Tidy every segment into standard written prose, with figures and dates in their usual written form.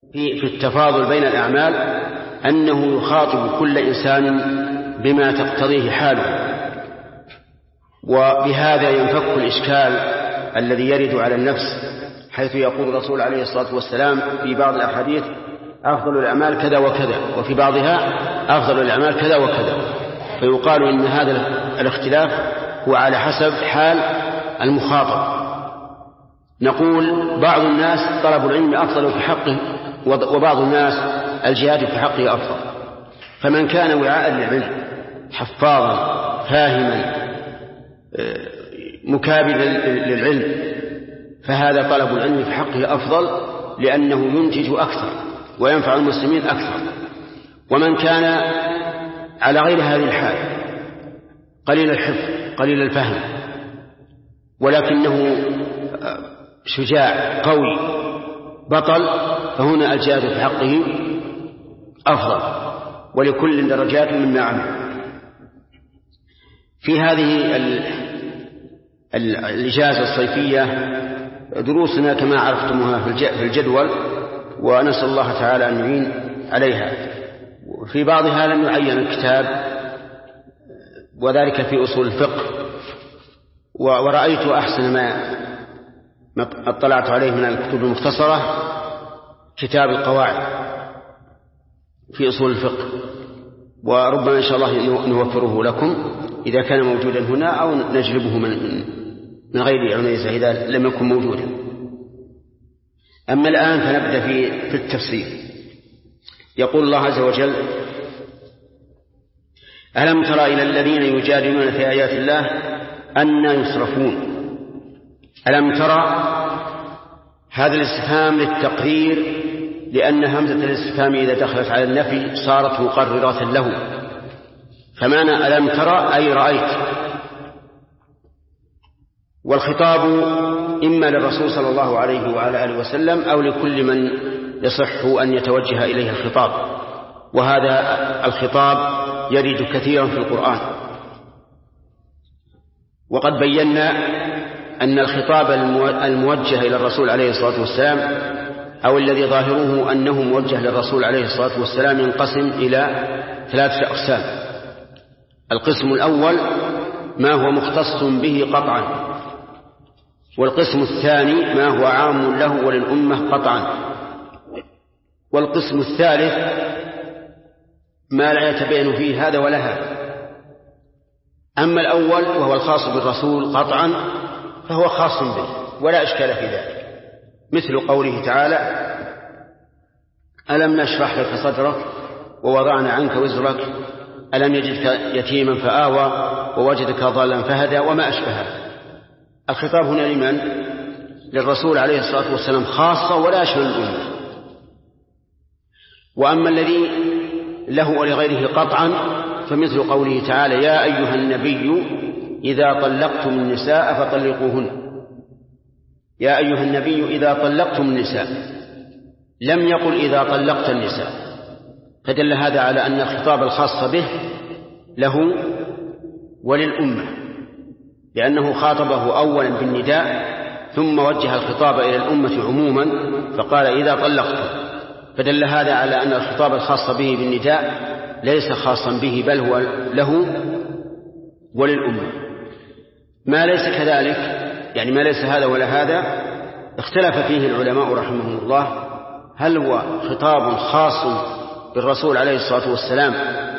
في التفاضل بين الأعمال أنه يخاطب كل إنسان بما تقتضيه حاله، وبهذا ينفك الإشكال الذي يرد على النفس، حيث يقول الرسول عليه الصلاة والسلام في بعض الأحاديث أفضل الأعمال كذا وكذا، وفي بعضها أفضل الأعمال كذا وكذا، فيقال إن هذا الاختلاف هو على حسب حال المخاطب. نقول بعض الناس طلب العلم أفضل في حقه، وبعض الناس الجهاد في حقه أفضل. فمن كان وعاء للعلم حفاظا فاهما مكابدا للعلم فهذا طلب العلم في حقه أفضل، لأنه ينتج أكثر وينفع المسلمين أكثر. ومن كان على غير هذه الحال قليل الحفظ قليل الفهم ولكنه شجاع قوي بطل، فهنا الجهاد في حقه أفضل، ولكل درجات مما عمل. في هذه الإجازة الصيفية دروسنا كما عرفتموها في الجدول، ونسأل الله تعالى أن يعين عليها. في بعضها لم يعين الكتاب، وذلك في أصول الفقه، ورأيت أحسن ما اطلعت عليه من الكتب المختصرة كتاب القواعد في أصول الفقه، وربما إن شاء الله نوفره لكم إذا كان موجودا هنا، أو نجلبه من غير عنيزة إذا لم يكن موجودا. أما الآن فنبدأ في التفسير. يقول الله عز وجل: ألم تر إلى الذين يجادلون في آيات الله أنى يصرفون. ألم ترى هذا الاستفهام للتقرير، لأن همزة الاستفهام إذا دخلت على النفي صارت مقررة له، فمعنى ألم ترى أي رأيت. والخطاب إما للرسول صلى الله عليه وعلى آله وسلم أو لكل من يصح أن يتوجه إليه الخطاب، وهذا الخطاب يرد كثيرا في القرآن. وقد بينا أن الخطاب الموجه إلى الرسول عليه الصلاة والسلام أو الذي ظاهره أنه موجه للرسول عليه الصلاة والسلام ينقسم إلى 3 أقسام. القسم الأول ما هو مختص به قطعا، والقسم الثاني ما هو عام له وللأمة قطعا، والقسم الثالث ما لا يتبين فيه هذا ولا هذا. أما الأول وهو الخاص بالرسول قطعا فهو خاص به ولا إشكال في ذلك، مثل قوله تعالى: ألم نشرح لك صدرك ووضعنا عنك وزرك ألم يجدك يتيما فآوى ووجدك ضالا فهدى وما أشبهه. الخطاب هنا لمن؟ للرسول عليه الصلاة والسلام خاصة ولا يشمل الأمة. وأما الذي له ولغيره قطعا فمثل قوله تعالى: يا أيها النبي إذا طلقتم النساء فطلقوهن. يا أيها النبي إذا طلقتم النساء، لم يقل إذا طلقت النساء، فدل هذا على أن الخطاب الخاص به له وللأمة، لأنه خاطبه أولا بالنداء ثم وجه الخطاب إلى الأمة عموما فقال إذا طلقتم، فدل هذا على أن الخطاب الخاص به بالنداء ليس خاصا به بل هو له وللأمة. ما ليس كذلك، يعني ما ليس هذا ولا هذا، اختلف فيه العلماء رحمهم الله، هل هو خطاب خاص بالرسول عليه الصلاة والسلام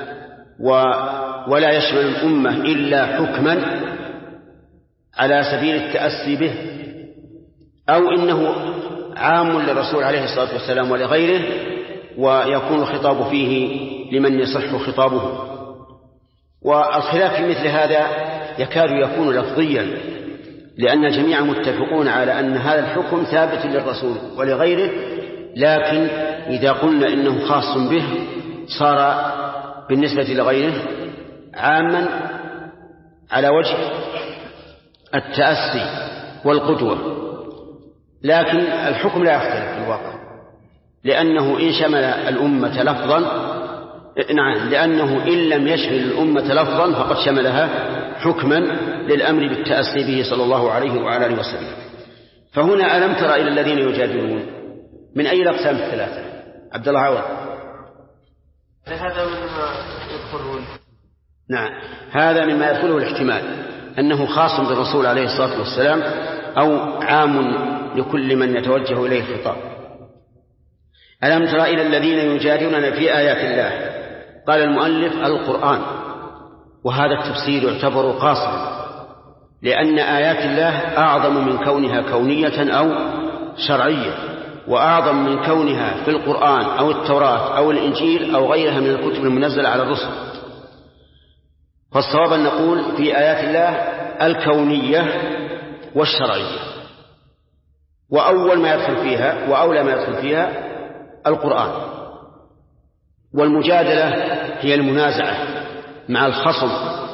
ولا يشمل الأمة إلا حكما على سبيل التأسي به، أو إنه عام للرسول عليه الصلاة والسلام ولغيره ويكون الخطاب فيه لمن يصح خطابه. والخلاف في مثل هذا يكاد يكون لفظيا، لأن الجميع متفقون على أن هذا الحكم ثابت للرسول ولغيره، لكن إذا قلنا إنه خاص به صار بالنسبة لغيره عاما على وجه التأسي والقدوة. لكن الحكم لا يختلف في الواقع، لأنه إن شمل الأمة لفظا، نعم، لأنه إن لم يشمل الأمة لفظا فقد شملها حكما للأمر بالتأسي به صلى الله عليه وعلى آله وسلم. فهنا ألم تر إلى الذين يجادلون، من أي الأقسام الثلاثة؟ عبد الله عوض. هذا مما يدخله. نعم، هذا مما يدخله الاحتمال أنه خاص بالرسول عليه الصلاة والسلام أو عام لكل من يتوجه إليه الخطاب. ألم تر إلى الذين يجادلون في آيات الله؟ قال المؤلف القرآن، وهذا التفسير يعتبر قاصرا، لأن آيات الله أعظم من كونها كونية أو شرعية، وأعظم من كونها في القرآن أو التوراة أو الإنجيل أو غيرها من الكتب المنزلة على الرسل. فالصواب أن نقول في آيات الله الكونية والشرعية، وأول ما يدخل فيها وأولى ما يدخل فيها القرآن. والمجادلة هي المنازعة مع الخصم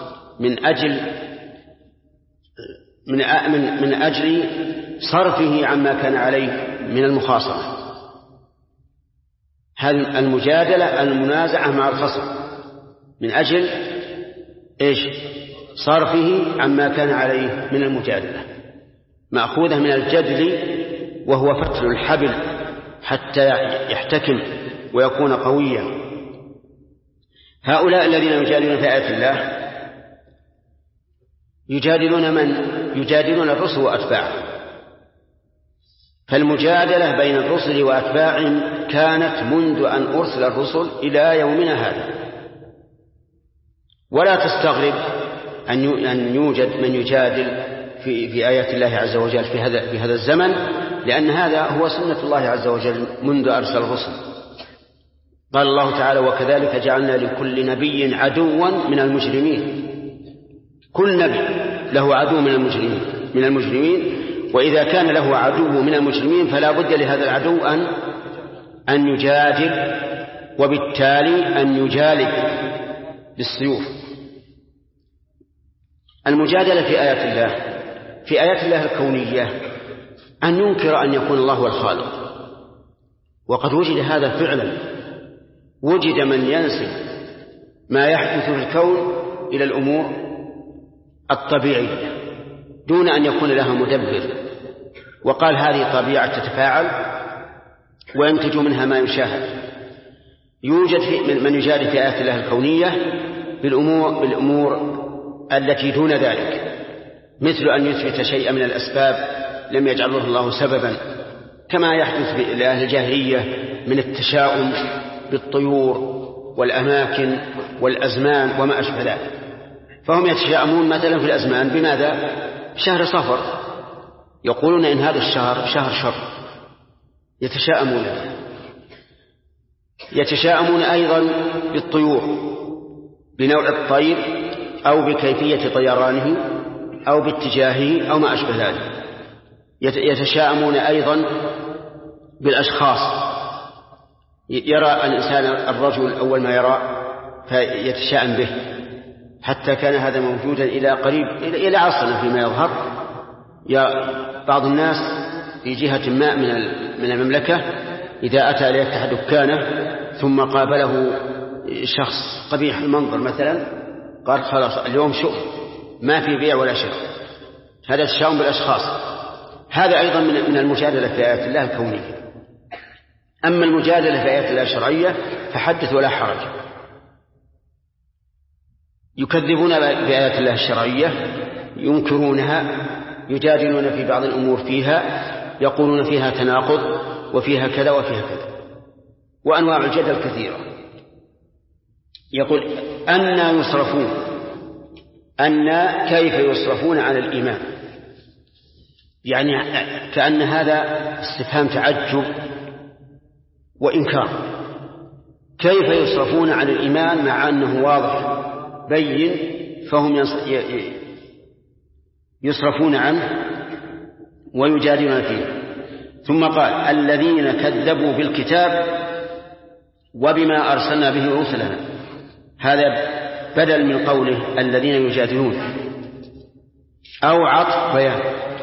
من أجل صرفه عما كان عليه من المخاصمة. هذه المجادلة المنازعة مع الخصم من أجل صرفه عما كان عليه من المجادلة، مأخوذة من الجدل وهو فتل الحبل حتى يحتكم ويكون قويا. هؤلاء الذين يجادلون في آيات الله يجادلون الرسل وأتباعهم. فالمجادلة بين الرسل وأتباعهم كانت منذ أن أرسل الرسل إلى يومنا هذا، ولا تستغرب أن يوجد من يجادل في آيات الله عز وجل في هذا الزمن، لأن هذا هو سنة الله عز وجل منذ أرسل الرسل. قال الله تعالى: وكذلك جعلنا لكل نبي عدوا من المجرمين. كل نبي له عدو من المجرمين، وإذا كان له عدو من المجرمين فلا بد لهذا العدو أن يجادل، وبالتالي أن يجالد بالسيوف. المجادلة في آيات الله الكونية أن ينكر أن يكون الله هو الخالق، وقد وجد هذا فعلا. وجد من ينسب ما يحدث في الكون إلى الأمور الطبيعية دون أن يكون لها مدبر، وقال هذه طبيعة تتفاعل وينتج منها ما يشاهد. يوجد من يجادل في آيات الله الكونية بالأمور التي دون ذلك، مثل أن يثبت شيئا من الأسباب لم يجعله الله سببا، كما يحدث لأهل الجاهلية من التشاؤم بالطيور والأماكن والأزمان وما أشبه ذلك. فهم يتشاءمون مثلا في الأزمان بماذا؟ شهر صفر، يقولون إن هذا الشهر شهر شر، يتشاءمون أيضا بالطيور، بنوع الطير أو بكيفية طيرانه أو باتجاهه أو ما أشبه ذلك. يتشاءمون أيضا بالأشخاص، يرى الإنسان الرجل أول ما يرى فيتشاءم به، حتى كان هذا موجودا إلى قريب إلى عصرنا فيما يظهر. بعض الناس في جهة ما من المملكة إذا أتى ليفتح دكانه ثم قابله شخص قبيح المنظر مثلا، قال خلاص اليوم شؤم، ما في بيع ولا شراء. هذا التشاؤم بالأشخاص، هذا أيضا من المجادلة في آيات الله الكونية. أما المجادلة في آيات الله الشرعية فحدث ولا حرج. يكذبون بآيات الله الشرعية، ينكرونها، يجادلون في بعض الأمور فيها، يقولون فيها تناقض وفيها كذا وفيها كذا، وأنواع الجدل كثيرة. يقول أن يصرفون، أن كيف يصرفون عن الإيمان، يعني كأن هذا استفهام تعجب وإنكار. كيف يصرفون عن الإيمان مع أنه واضح بين، فهم يصرفون عنه ويجادلون فيه. ثم قال الذين كذبوا بالكتاب وبما أرسلنا به رسلنا، هذا بدل من قوله الذين يجادلون، أو عطف بيان،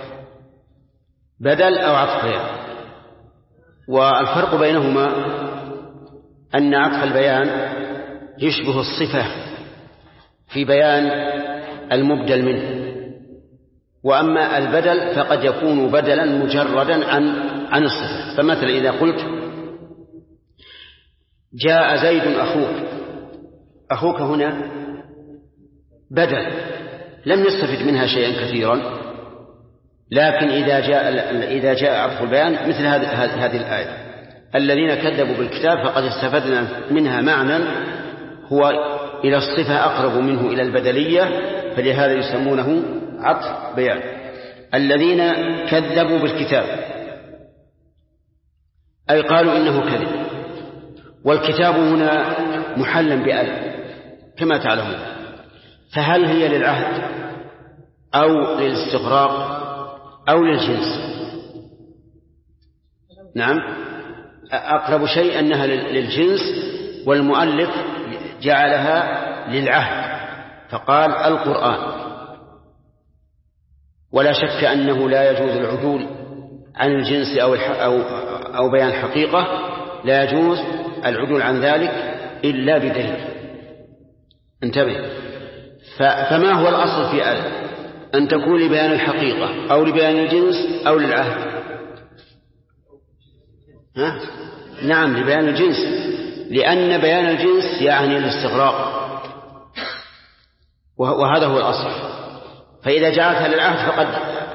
بدل أو عطف بيان. والفرق بينهما أن عطف البيان يشبه الصفة في بيان المبدل منه، وأما البدل فقد يكون بدلا مجردا عن الصفة. فمثلا إذا قلت جاء زيد أخوك هنا بدل لم نستفد منها شيئا كثيرا، لكن إذا جاء عطف البيان مثل هذه الآية الذين كذبوا بالكتاب فقد استفدنا منها معنى هو إلى الصفة أقرب منه إلى البدلية، فلهذا يسمونه عطف بيان. الذين كذبوا بالكتاب أي قالوا إنه كذب، والكتاب هنا محلا بأل كما تعلمون، فهل هي للعهد أو للاستغراق أو للجنس؟ نعم، أقرب شيء أنها للجنس، والمؤلف جعلها للعهد فقال القرآن. ولا شك أنه لا يجوز العدول عن الجنس أو بيان حقيقة، لا يجوز العدول عن ذلك إلا بدليل. انتبه، فما هو الأصل في أن تكون لبيان الحقيقة أو لبيان الجنس أو للعهد؟ نعم، لبيان الجنس، لأن بيان الجنس يعني الاستغراق، وهذا هو الأصل. فإذا جعلتها للعهد فقد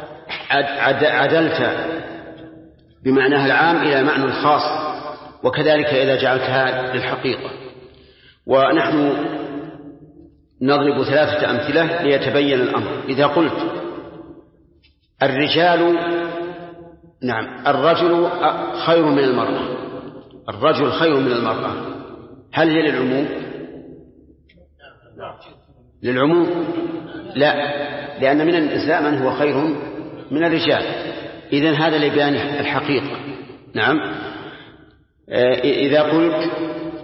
عدلت بمعناها العام إلى معنى الخاص، وكذلك إذا جعلتها للحقيقة. ونحن نضرب 3 أمثلة ليتبين الأمر. إذا قلت الرجل خير من المرأة، الرجل خير من المرأة، هل هي للعموم؟ للعموم لا، لأن من النساء من هو خير من الرجال، إذن هذا لبيان الحقيقة. نعم، إذا قلت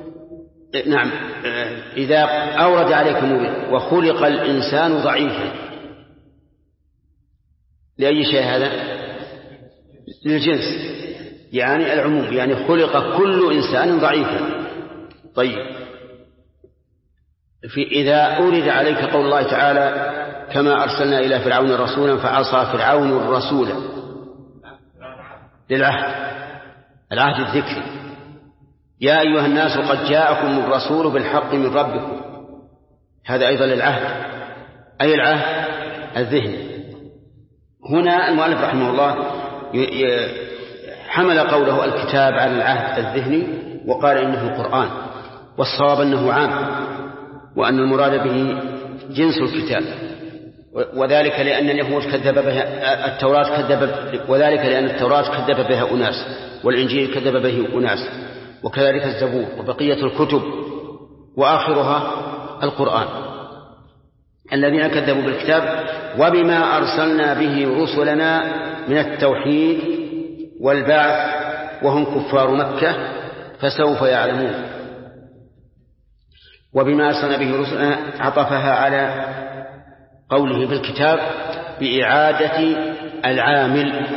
إذا أورد عليكم وخلق الإنسان ضعيفا، لأي شيء هذا؟ للجنس، يعني العموم، يعني خلق كل إنسان ضعيفا. طيب، إذا أورد عليك قول الله تعالى كما أرسلنا إلى فرعون رسولا فعصى فرعون الرسول، العهد الذكري، يا أيها الناس قد جاءكم الرسول بالحق من ربكم، هذا أيضا للعهد، أي العهد الذهني. هنا المؤلف رحمه الله حمل قوله الكتاب على العهد الذهني وقال إنه القرآن، والصواب أنه عام، وأن المراد به جنس الكتاب، وذلك لأن اليهود كذب بها التوراة، وذلك لأن التوراة كذب بها أناس، والإنجيل كذب به أناس، وكذلك الزبور وبقية الكتب، وآخرها القرآن. الذين كذبوا بالكتاب وبما أرسلنا به رسلنا من التوحيد والبعث وهم كفار مكة فسوف يعلمون. وبما أرسلنا به رسلنا عطفها على قوله بالكتاب بإعادة العامل،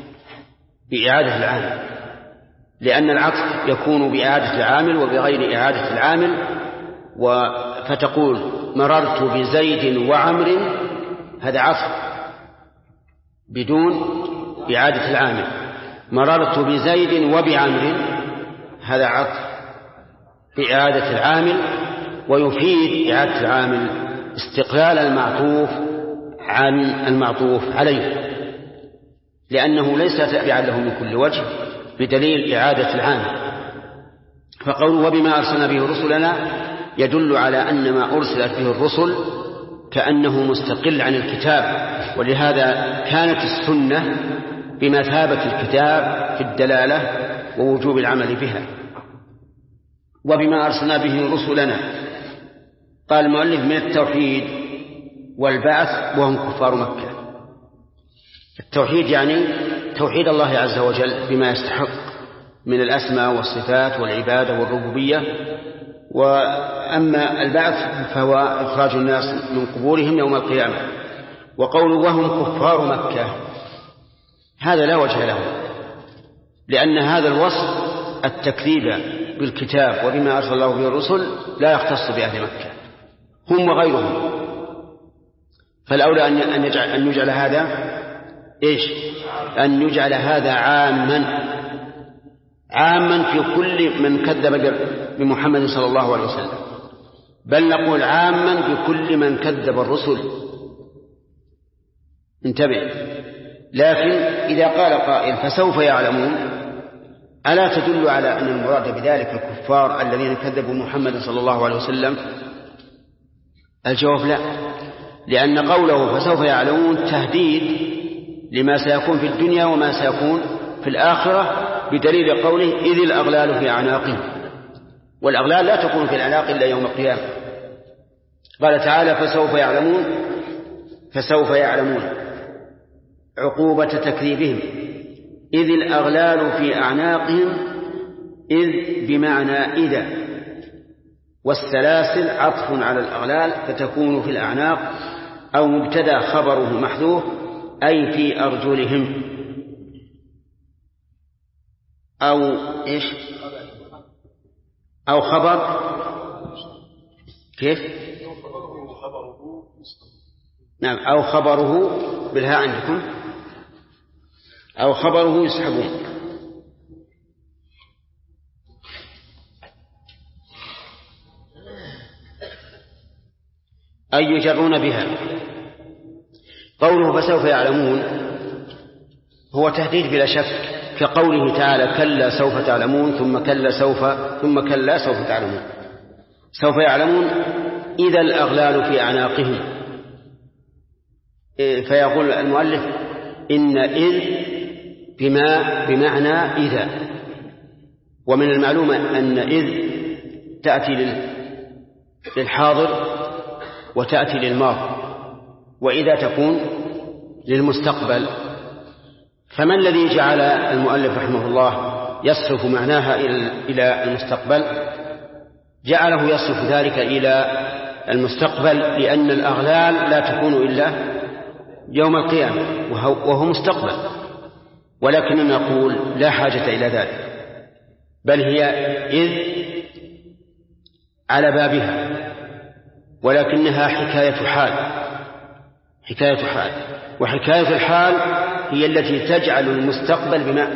لأن العطف يكون بإعادة العامل وبغير إعادة العامل. فتقول مررت بزيد وعمر، هذا عطف بدون إعادة العامل. مررت بزيد وبعمر، هذا عطف بإعادة العامل، ويفيد إعادة العامل استقلال المعطوف عن المعطوف عليه، لأنه ليس تابعا له من كل وجه بدليل إعادة العامل. فقوله وبما أرسلنا به رسلنا يدل على أن ما أرسلت به الرسل كأنه مستقل عن الكتاب، ولهذا كانت السنة بمثابة الكتاب في الدلالة ووجوب العمل بها. وبما أرسلنا به رسلنا، قال المؤلف من التوحيد والبعث وهم كفار مكة. التوحيد يعني توحيد الله عز وجل بما يستحق من الأسماء والصفات والعبادة والربوبية. وأما البعث فهو إخراج الناس من قبورهم يوم القيامة. وقول وهم كفار مكة هذا لا وجه له، لأن هذا الوصف التكذيب بالكتاب وبما أرسل الله به الرسل لا يختص بأهل مكة، هم وغيرهم. فالأولى أن يجعل هذا أن يجعل هذا عاما، عاما في كل من كذب بمحمد صلى الله عليه وسلم، بل نقول عاما بكل من كذب الرسل. انتبه. لكن إذا قال قائل فسوف يعلمون، ألا تدل على أن المراد بذلك الكفار الذين كذبوا محمد صلى الله عليه وسلم؟ الجواب لا، لأن قوله فسوف يعلمون تهديد لما سيكون في الدنيا وما سيكون في الآخرة، بدليل قوله إذ الأغلال في أعناقهم، والأغلال لا تكون في الأعناق إلا يوم القيامة. قال تعالى فسوف يعلمون عقوبة تكذيبهم، إذ الأغلال في أعناقهم، إذ بمعنى إذا، والسلاسل عطف على الأغلال فتكون في الأعناق، أو مبتدأ خبره محذوف أي في أرجلهم، أو إيش، أو خبر كيف؟ نعم، أو خبره بالهاء عندكم، أو خبره يسحبون. أي يجرون بها. قوله فسوف يعلمون هو تهديد بلا شك، كقوله تعالى كلا سوف تعلمون ثم كلا سوف تعلمون. سوف يعلمون إذا الأغلال في أعناقهم. فيقول المؤلف إن إذ بمعنى إذا، ومن المعلوم أن إذ تأتي للحاضر وتأتي للماضي، وإذا تكون للمستقبل. فما الذي جعل المؤلف رحمه الله يصرف معناها إلى المستقبل؟ جعله يصرف ذلك إلى المستقبل لأن الأغلال لا تكون إلا يوم القيامة وهو مستقبل، ولكننا نقول لا حاجة إلى ذلك، بل هي إذ على بابها، ولكنها حكاية حال، وحكاية الحال هي التي تجعل المستقبل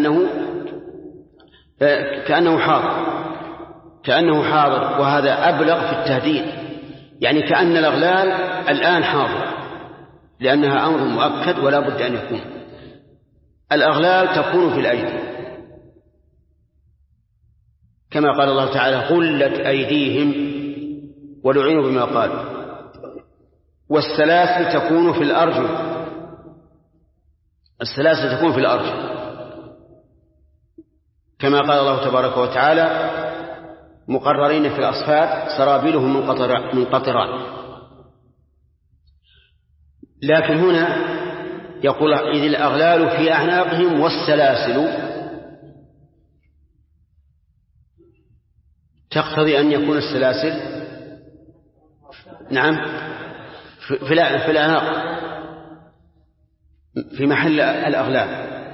كأنه حاضر، وهذا أبلغ في التهديد، يعني كأن الأغلال الآن حاضر، لأنها أمر مؤكد ولا بد أن يكون. الأغلال تكون في الأيدي، كما قال الله تعالى غلت أيديهم ولعنوا بما قالوا. والسلاسل تكون في الأرجل، السلاسل تكون في الأرجل، كما قال الله تبارك وتعالى مقررين في الأصفاد سرابيلهم من قطران. لكن هنا يقول إذ الأغلال في أعناقهم والسلاسل، تقتضي أن يكون السلاسل نعم في الأعناق في محل الأغلال،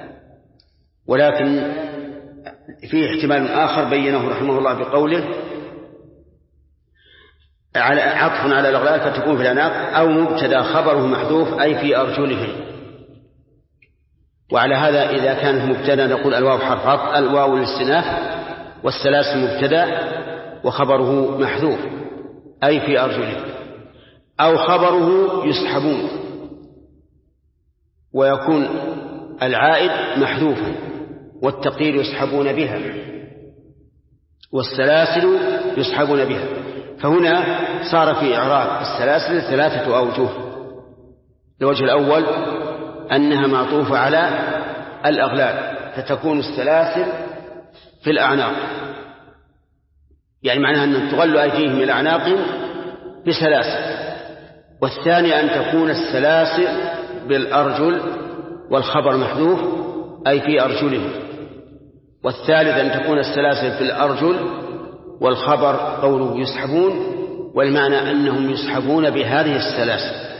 ولكن فيه احتمال آخر بينه رحمه الله بقوله على عطف على الأغلال فتكون في الأعناق، أو مبتدا خبره محذوف أي في أرجلهم. وعلى هذا إذا كانت مبتدا نقول الواو حرف عطف، الواو للاستئناف، والسلاسل مبتدا وخبره محذوف أي في أرجلهم، أو خبره يسحبون ويكون العائد محذوفا، والتقدير يسحبون بها والسلاسل يسحبون بها. فهنا صار في إعراب السلاسل 3 أوجه. الوجه الأول أنها معطوفة على الأغلال فتكون السلاسل في الأعناق، يعني معناها أن تغل أيديهم إلى أعناقهم بسلاسل. والثاني أن تكون السلاسل بالأرجل والخبر محذوف أي في أرجلهم. والثالث أن تكون السلاسل في الأرجل والخبر قوله يسحبون، والمعنى أنهم يسحبون بهذه السلاسل.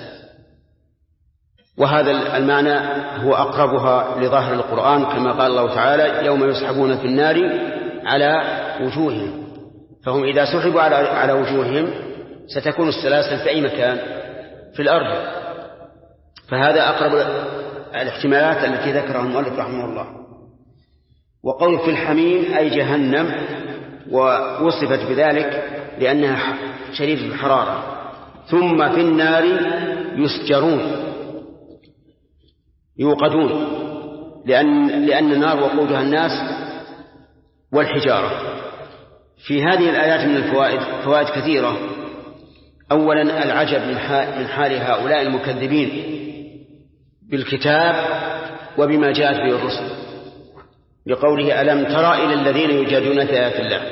وهذا المعنى هو أقربها لظاهر القرآن، كما قال الله تعالى يوم يسحبون في النار على وجوههم. فهم إذا سحبوا على وجوههم ستكون السلاسل في أي مكان؟ في الأرض. فهذا أقرب الاحتمالات التي ذكرها المؤلف رحمه الله. وقول في الحميم أي جهنم، ووصفت بذلك لأنها شديدة الحرارة. ثم في النار يسجرون يوقدون، لأن النار وقودها الناس والحجارة. في هذه الآيات من الفوائد فوائد كثيرة. أولا العجب من حال هؤلاء المكذبين بالكتاب وبما جاءت به الرسل، لقوله ألم ترى إلى الذين يجادلون في آيات الله،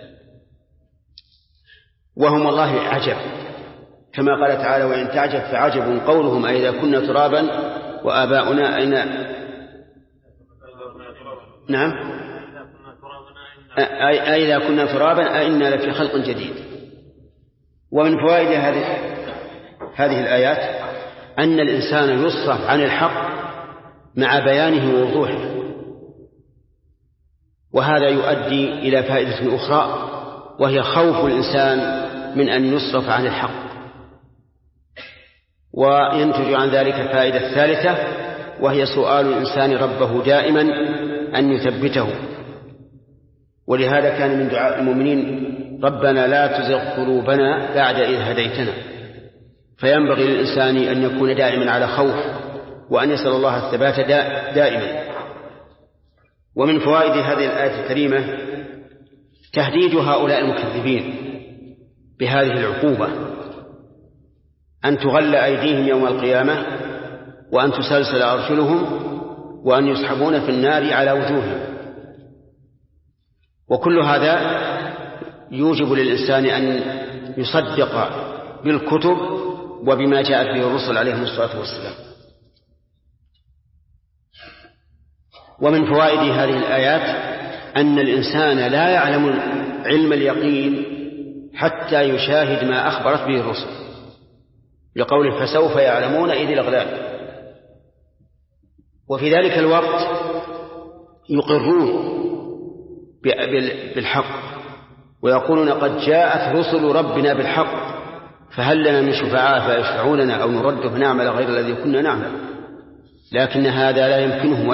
وهم الله عجب، كما قال تعالى وإن تعجب فعجب قولهم أئذا كنا ترابا وآباؤنا أين نعم أئذا كنا ترابا أئنا لفي خلق جديد. ومن فوائد هذه الآيات أن الإنسان يصرف عن الحق مع بيانه ووضوحه، وهذا يؤدي إلى فائدة أخرى، وهي خوف الإنسان من أن يصرف عن الحق. وينتج عن ذلك فائدة ثالثة، وهي سؤال الإنسان ربه دائما أن يثبته. ولهذا كان من دعاء المؤمنين ربنا لا تزغ قلوبنا بعد إذ هديتنا. فينبغي للإنسان أن يكون دائما على خوف، وأن يسأل الله الثبات دائما. ومن فوائد هذه الآية الكريمة تهديد هؤلاء المكذبين بهذه العقوبة، أن تغل أيديهم يوم القيامة، وأن تسلسل أرجلهم، وأن يسحبون في النار على وجوههم. وكل هذا يوجب للإنسان أن يصدق بالكتب وبما جاءت به الرسل عليهم الصلاة والسلام. ومن فوائد هذه الآيات أن الإنسان لا يعلم علم اليقين حتى يشاهد ما أخبرت به الرسل، لقوله فسوف يعلمون إذ الأغلال. وفي ذلك الوقت يقرون بالحق ويقولون قد جاءت رسل ربنا بالحق فهل لنا من شفعاء فيشفعون لنا أو نرد فنعمل غير الذي كنا نعمل. لكن هذا لا يمكنهم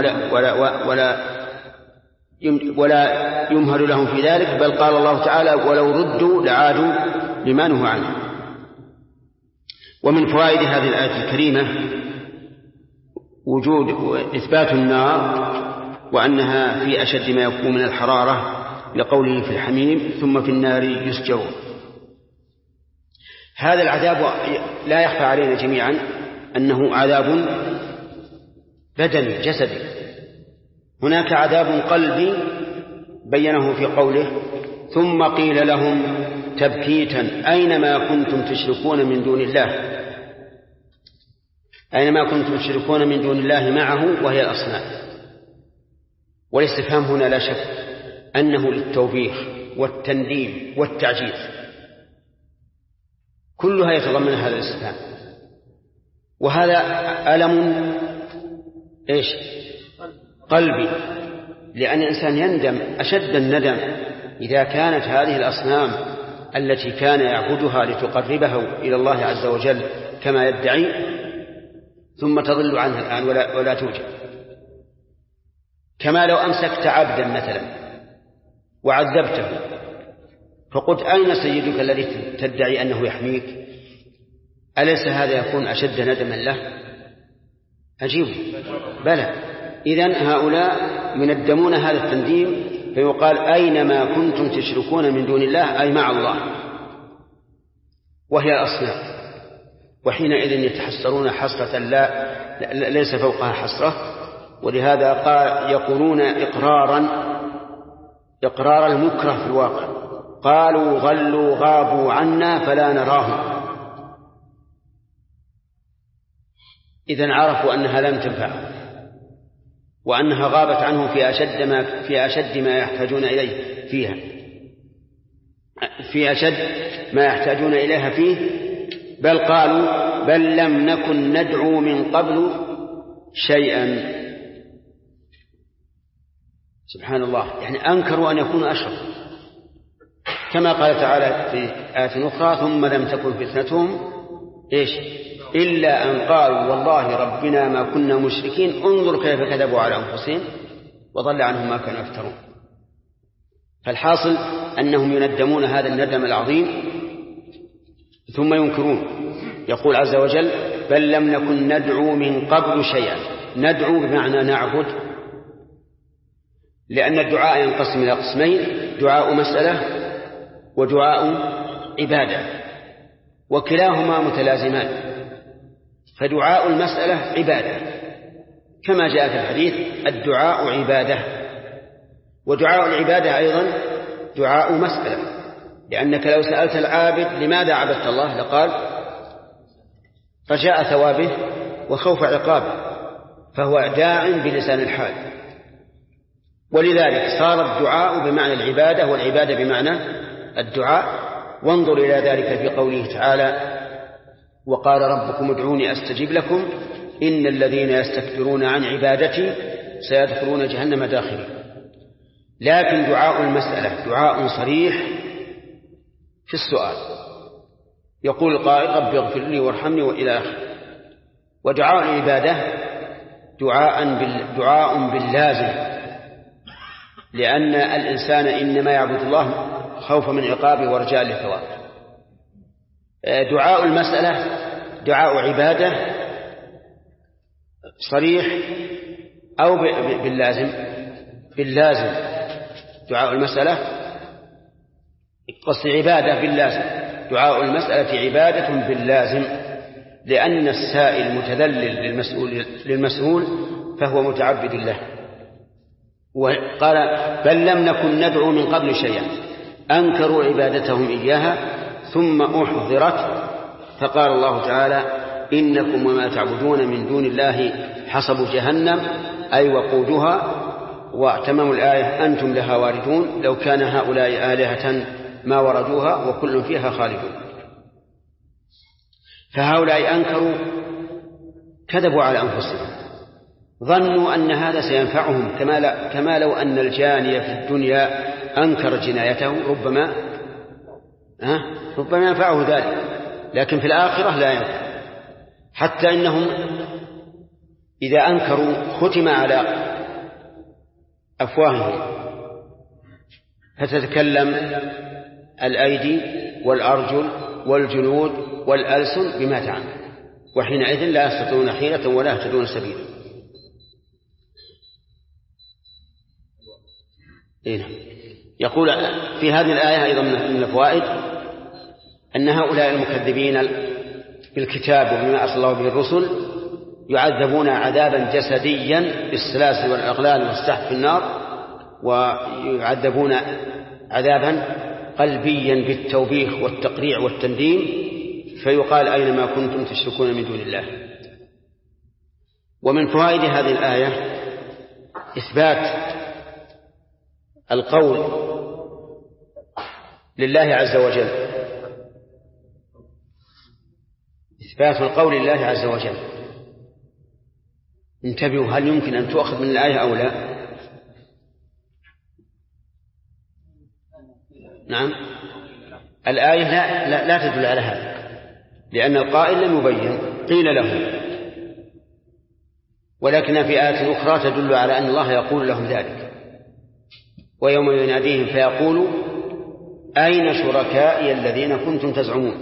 ولا يمهل لهم في ذلك، بل قال الله تعالى ولو ردوا لعادوا لما نهوا عنه. ومن فوائد هذه الآية الكريمة وجود إثبات النار وأنها في أشد ما يكون من الحرارة، لقوله في الحميم ثم في النار يسجرون. هذا العذاب لا يخفى علينا جميعا أنه عذاب بدني جسدي. هناك عذاب قلبي بينه في قوله ثم قيل لهم تبكيتا أينما كنتم تشركون من دون الله، أينما كنتم تشركون من دون الله معه وهي الأصنام. والاستفهام هنا لا شك أنه للتوبيخ والتنديم والتعجيز، كلها يتضمن هذا الاستفهام. وهذا ألم قلبي، لأن الإنسان يندم أشد الندم إذا كانت هذه الأصنام التي كان يعبدها لتقربه إلى الله عز وجل كما يدعي ثم تضل عنها الآن ولا توجد. كما لو أمسكت عبدا مثلا وعذبته فقلت أين سيدك الذي تدعي أنه يحميك؟ أليس هذا يكون أشد ندما له؟ أجيب بلى. إذن هؤلاء يندمون هذا التنديم، فيقال أينما كنتم تشركون من دون الله أي مع الله وهي الأصنام. وحينئذ يتحسرون حسرة ليس فوقها حسرة. ولهذا يقولون إقرار المكره في الواقع، قالوا ضلوا غابوا عنا فلا نراهم. إذن عرفوا أنها لم تنفعهم وأنها غابت عنهم في أشد ما يحتاجون إليه فيها، في أشد ما يحتاجون إليها فيه. بل قالوا بل لم نكن ندعو من قبل شيئا. سبحان الله، يعني أنكروا أن يكونوا أشرك، كما قال تعالى في آية أخرى ثم لم تكن فتنتهم إلا أن قالوا والله ربنا ما كنا مشركين انظر كيف كذبوا على أنفسهم وضل عنهم ما كانوا يفترون. فالحاصل أنهم يندمون هذا الندم العظيم ثم ينكرون. يقول عز وجل: بل لم نكن ندعو من قبل شيئا. ندعو بمعنى نعبد، لأن الدعاء ينقسم إلى قسمين: دعاء مسألة ودعاء عبادة، وكلاهما متلازمان. فدعاء المسألة عبادة كما جاء في الحديث: الدعاء عبادة. ودعاء العبادة أيضا دعاء مسألة، لأنك لو سألت العابد لماذا عبدت الله لقال رجاء ثوابه وخوف عقابه، فهو داع بلسان الحال. ولذلك صار الدعاء بمعنى العبادة والعبادة بمعنى الدعاء. وانظر إلى ذلك في قوله تعالى: وقال ربكم ادعوني أستجب لكم إن الذين يستكبرون عن عبادتي سيدخلون جهنم داخلين. لكن دعاء المسألة دعاء صريح في السؤال، يقول القائل: رب اغفر لي وارحمني وإلى آخره. ودعاء العبادة دعاء باللازم، لأن الإنسان إنما يعبد الله خوفا من عقابه ورجاء لثوابه. دعاء المسألة دعاء عبادة صريح أو باللازم. دعاء المسألة قصد عبادة باللازم، دعاء المسألة عبادة باللازم، لأن السائل متذلل للمسؤول فهو متعبد له. وقال: بل لم نكن ندعو من قبل شيئا. أنكروا عبادتهم إياها ثم أحضرت، فقال الله تعالى: إنكم وما تعبدون من دون الله حصب جهنم، أي وقودها. وتمام الآية: أنتم لها واردون، لو كان هؤلاء آلهة ما وردوها وكل فيها خالدون. فهؤلاء أنكروا، كذبوا على أنفسهم، ظنوا أن هذا سينفعهم، كما لو أن الجاني في الدنيا أنكر جنايته ربما ينفعه ذلك، لكن في الآخرة لا ينفع. حتى إنهم إذا أنكروا ختم على أفواههم فتتكلم الأيدي والأرجل والجلود والألسن بما تعمل، وحينئذ لا يستطيعون حيلة ولا يهتدون سبيلا. يقول في هذه الآية أيضا من الفوائد أن هؤلاء المكذبين بالكتاب وبما أرسل الله به الرسل يعذبون عذابا جسديا بالسلاسل والأغلال والسحب في النار، ويعذبون عذابا قلبيا بالتوبيخ والتقريع والتنديم، فيقال: أينما كنتم تشركون من دون الله. ومن فوائد هذه الآية إثبات القول لله عز وجل، إثبات القول لله عز وجل. انتبهوا، هل يمكن أن تؤخذ من الآية أو لا؟ نعم، الآية لا تدل على هذا، لأن القائل لم يبين، قيل له، ولكن في آية أخرى تدل على أن الله يقول لهم ذلك: ويوم يناديهم فيقول أين شركائي الذين كنتم تزعمون.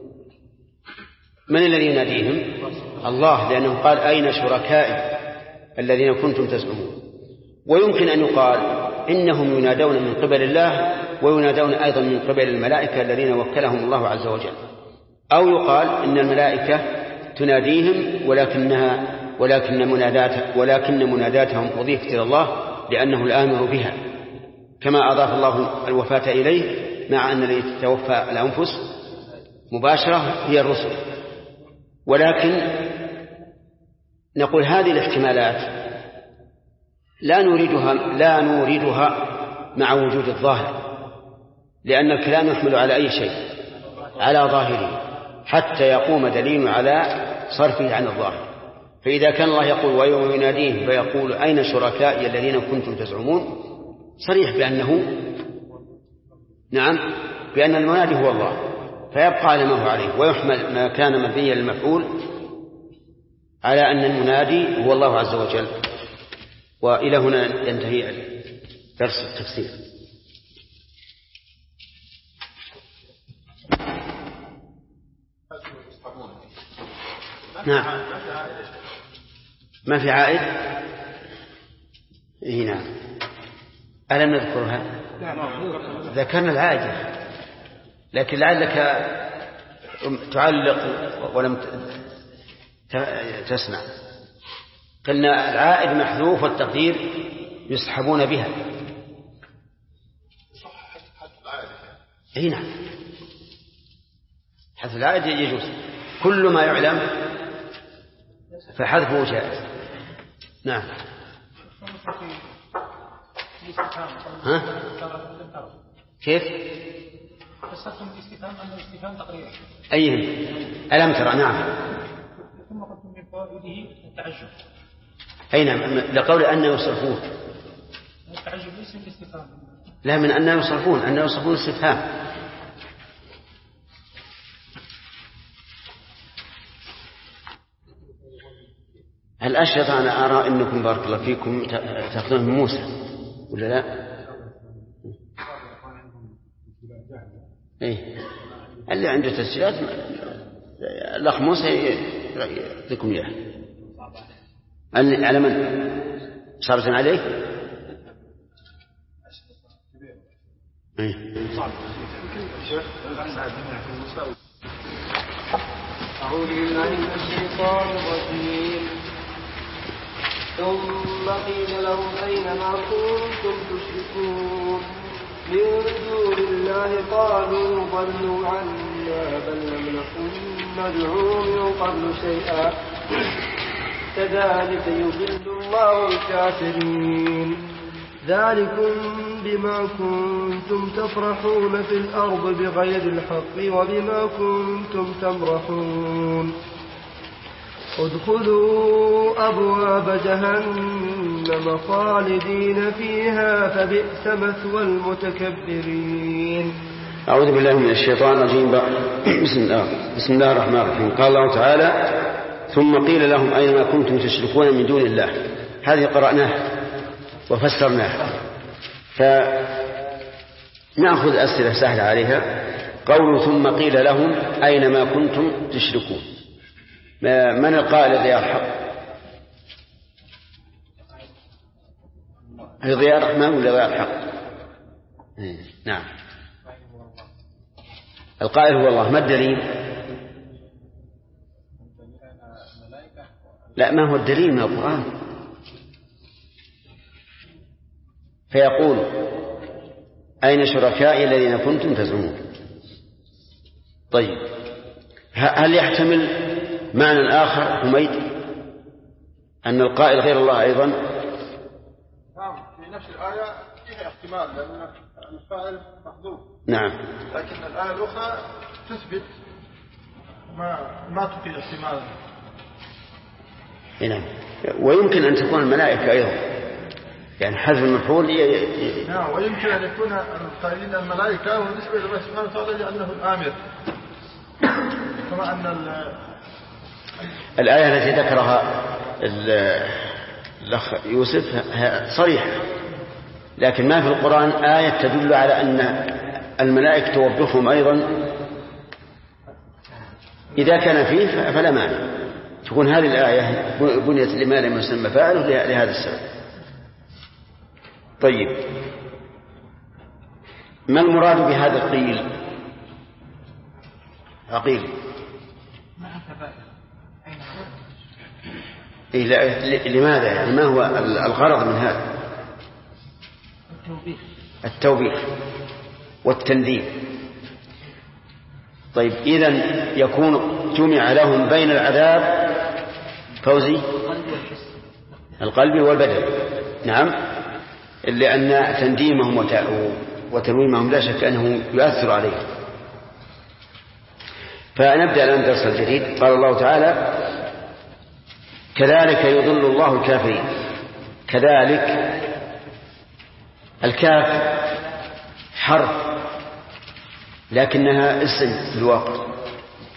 من الذي يناديهم؟ الله، لأنه قال: أين شركائي الذين كنتم تزعمون. ويمكن أن يقال إنهم ينادون من قبل الله، وينادون أيضا من قبل الملائكة الذين وكلهم الله عز وجل. أو يقال إن الملائكة تناديهم ولكن مناداتهم أضيفت إلى الله لأنه الآمر بها، كما أضاف الله الوفاة إليه، مع أن الذي تتوفى الأنفس مباشرة هي الرسل. ولكن نقول هذه الاحتمالات لا نوردها مع وجود الظاهر، لأن الكلام يحمل على أي شيء، على ظاهره، حتى يقوم دليل على صرفه عن الظاهر. فإذا كان الله يقول ويوم يناديه فيقول أين شركائي الذين كنتم تزعمون، صريح بأن المنادي هو الله، فيبقى على ما هو عليه، ويحمل ما كان مبنيا للمفعول على أن المنادي هو الله عز وجل. وإلى هنا ينتهي درس التفسير. نعم. ما في عائد؟ إيه نعم. ألم نذكرها؟ ذكرنا العائد، لكن لعلك تعلق ولم تسمع. قلنا العائد محذوف والتقدير يسحبون بها. اي نعم، حذف العائد يجوز، كل ما يعلم فحذفه جائز. نعم. ها؟ كيف؟ فسرتم الاستفهام أن الاستفهام تقريبا. أيهم؟ ألم ترى؟ نعم. ثم قلتم من فوائده التعجب. أي نعم، لقول أن يصرفون. التعجب ليس من الاستفهام. لا، من أن يصرفون، أن يصرفون استفهام. الأشرطة أنا أرى أنكم بارك الله فيكم تأخذون من موسى ولا لا؟ إيه، اللي عنده تسجيلات الأخ موسى يعطيكم إياه. على من؟ صارت عليه؟ إيه. أعوذ بالله من الشيطان الرجيم. ثم قيل لهم أين ما كنتم تشركون من دون الله قالوا ضلوا عنا بل لم نكن ندعو من قبل شيئا كذلك يضل الله الكافرين. ذلكم بما كنتم تفرحون في الأرض بغير الحق وبما كنتم تمرحون. ادخلوا أبواب جهنم خالدين فيها فبئس مثوى المتكبرين. أعوذ بالله من الشيطان الرجيم. بسم الله الرحمن الرحيم. قال الله تعالى: ثم قيل لهم أين ما كنتم تشركون من دون الله. هذه قرأناها وفسرناها، فنأخذ أسئلة سهلة عليها. قول ثم قيل لهم أين ما كنتم تشركون، من القائل ضياء الحق؟ ضياء الرحمن ولا ضياء الحق؟ نعم، القائل هو الله. ما الدليل؟ لا، ما هو الدليل من القرآن؟ فيقول أين شركائي الذين كنتم تزعمون. طيب، هل يحتمل معنى آخر حميد أن القائل غير الله أيضا؟ نعم، في نفس الآية فيها احتمال لأن الفاعل محذوف. نعم، لكن الآية الأخرى تثبت ما تفيد احتمالا. نعم، ويمكن أن تكون الملائكة أيضا، يعني حذف المفعول. نعم، ويمكن أن يكون القائلين الملائكة وبالنسبة لله سبحانه وتعالى لأنه الآمر، كما أن الآية التي ذكرها الأخ يوسف صريحة، لكن ما في القرآن آية تدل على أن الملائكة توبخهم أيضا. إذا كان فيه فلا مانع تكون هذه الآية بنيت لما لم يسمى فاعله لهذا السبب. طيب، ما المراد بهذا القيل؟ عقيل. لماذا؟ يعني ما هو الغرض من هذا؟ التوبيخ والتنديد. طيب، إذن يكون جمع لهم بين العذاب فوزي القلب والبدن. نعم، لأن تنديمهم وتنويمهم لا شك أنه يؤثر عليه. فنبدأ الآن درس الجديد. قال الله تعالى: كذلك يضل الله الكافرين. كذلك، الكاف حرف لكنها اسم في الواقع،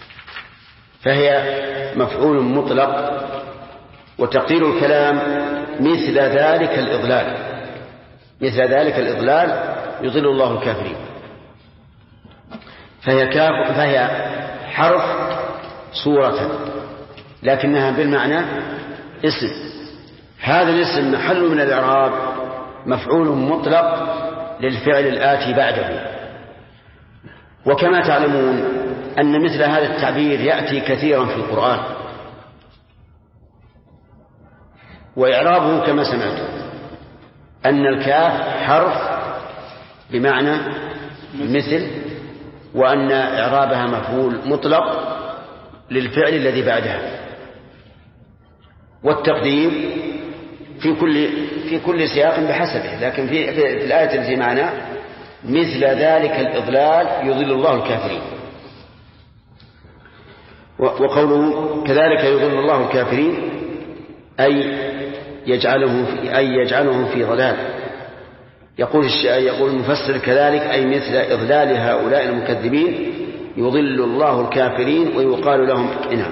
فهي مفعول مطلق، وتقدير الكلام مثل ذلك الإضلال. مثل ذلك الإضلال يضل الله الكافرين. فهي حرف صورة لكنها بالمعنى اسم. هذا الاسم محل من الإعراب مفعول مطلق للفعل الآتي بعده. وكما تعلمون أن مثل هذا التعبير يأتي كثيرا في القرآن، وإعرابه كما سمعتم أن الكاف حرف بمعنى مثل، وأن إعرابها مفعول مطلق للفعل الذي بعدها. والتقدير في كل سياق بحسبه، لكن في الآية التي معنا مثل ذلك الإضلال يضل الله الكافرين. وقوله كذلك يضل الله الكافرين أي يجعلهم في ضلال. يقول المفسر كذلك أي مثل إضلال هؤلاء المكذبين يضل الله الكافرين ويقال لهم إنهم.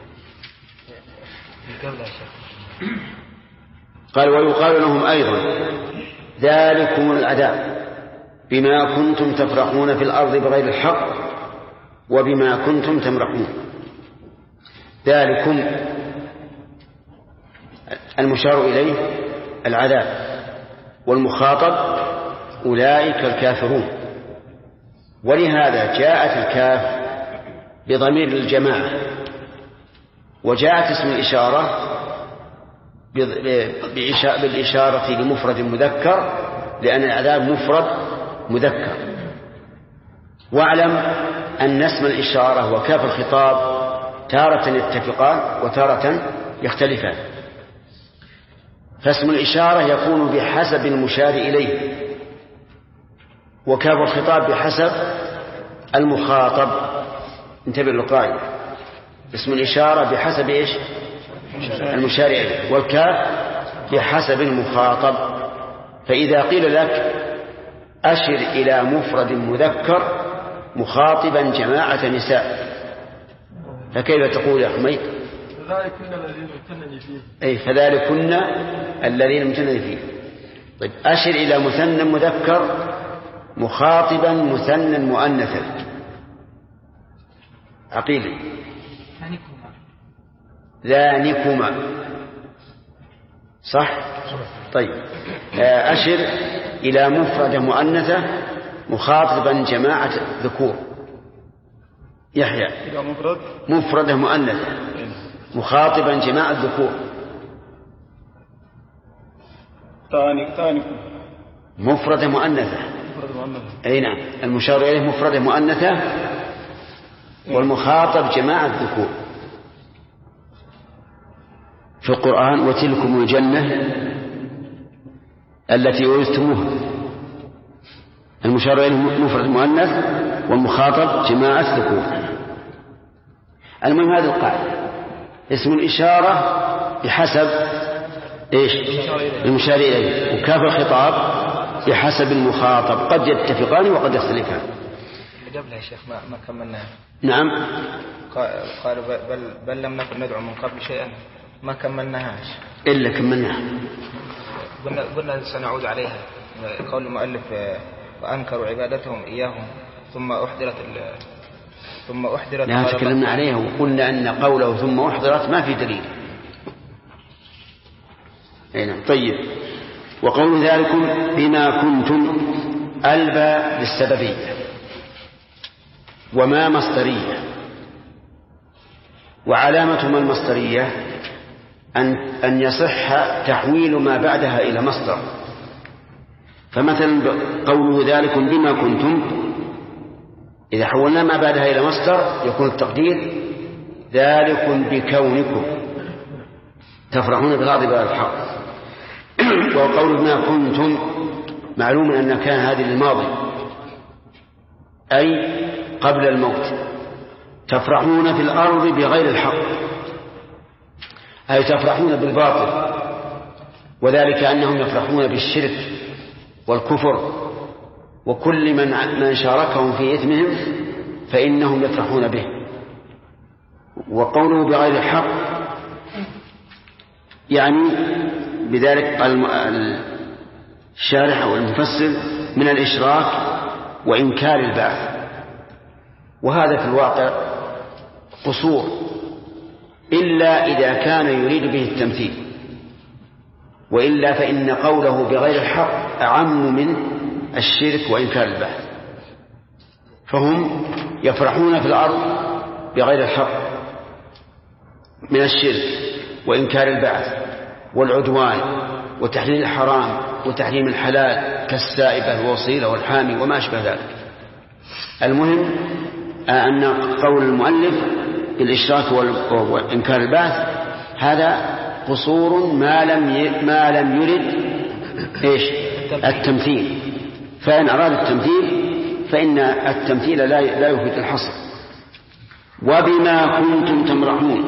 قال ويقال لهم أيضا ذلكم العذاب بما كنتم تفرحون في الأرض بغير الحق وبما كنتم تمرحون. ذلكم المشار إليه العذاب، والمخاطب أولئك الكافرون. ولهذا جاءت الكاف بضمير الجماعة، وجاءت اسم الإشارة بالإشارة لمفرد مذكر لأن العذاب مفرد مذكر. واعلم أن اسم الإشارة وكاف الخطاب تارة يتفقان وتارة يختلفان. فاسم الإشارة يكون بحسب المشار إليه، وكاف الخطاب بحسب المخاطب. انتبه للقاعدة، اسم الإشارة بحسب إيش؟ المشار إليه، والكاف بحسب المخاطب. فإذا قيل لك أشر إلى مفرد مذكر مخاطبا جماعة نساء فكيف تقول يا حميد؟ فذلكن الذين امتنني فيه. أي فذلكن الذين امتنني فيه. طيب أشر إلى مثنى مذكر مخاطبا مثنى مؤنثا. عقيل ذانكما صح؟ طيب أشر إلى مفردة مؤنثة مخاطبا جماعة ذكور. يحيى مفردة مؤنثة مخاطبا جماعة ذكور. مفردة مؤنثة. أي نعم، المشار إليه مفردة مؤنثة والمخاطب جماعة ذكور. في القرآن وتلكم الجنة التي أورثتموها، المشار إليه مفرد مؤنث والمخاطب جماعة ذكور. المهم هذه القاعدة، اسم الإشارة بحسب إيش؟ المشار إليه، وكاف الخطاب بحسب المخاطب، قد يتفقان وقد يختلفان. قبلها يا شيخ ما كملناها. نعم قال بل لم نكن ندعو من قبل شيئا ما كملناهاش إلا كملناها. قلنا سنعود عليها. قول المؤلف وأنكروا عبادتهم إياهم ثم أحضرت لا تكلمنا عليها وقلنا أن قوله ثم أحضرت ما في دليل. نعم. طيب وقول ذلكم بما كنتم ألبى للسببية وما مصدرية، وعلامة ما المصدرية أن يصح تحويل ما بعدها إلى مصدر. فمثلا قوله ذلكم بما كنتم إذا حولنا ما بعدها إلى مصدر يكون التقدير ذلكم بكونكم تفرحون بالأرض بغير الحق. وقول بما كنتم معلوم أن كان هذه الماضي أي قبل الموت، تفرحون في الأرض بغير الحق أي تفرحون بالباطل، وذلك أنهم يفرحون بالشرك والكفر وكل من شاركهم في إثمهم فإنهم يفرحون به. وقوله بغير الحق يعني بذلك قال الشارح أو المفسر من الإشراك وإنكار البعث. وهذا في الواقع قصور إلا إذا كان يريد به التمثيل، وإلا فإن قوله بغير الحق أعم من الشرك وإنكار البعث. فهم يفرحون في الأرض بغير الحق من الشرك وإنكار البعث والعدوان وتحليل الحرام وتحريم الحلال كالسائبة والوصيلة والحامي وما أشبه ذلك. المهم أن قول المؤلف بالإشراك وإنكار البعث هذا قصور ما لم يرد التمثيل. فإن أراد التمثيل فإن التمثيل لا يفيد الحصر. وبما كنتم تمرحون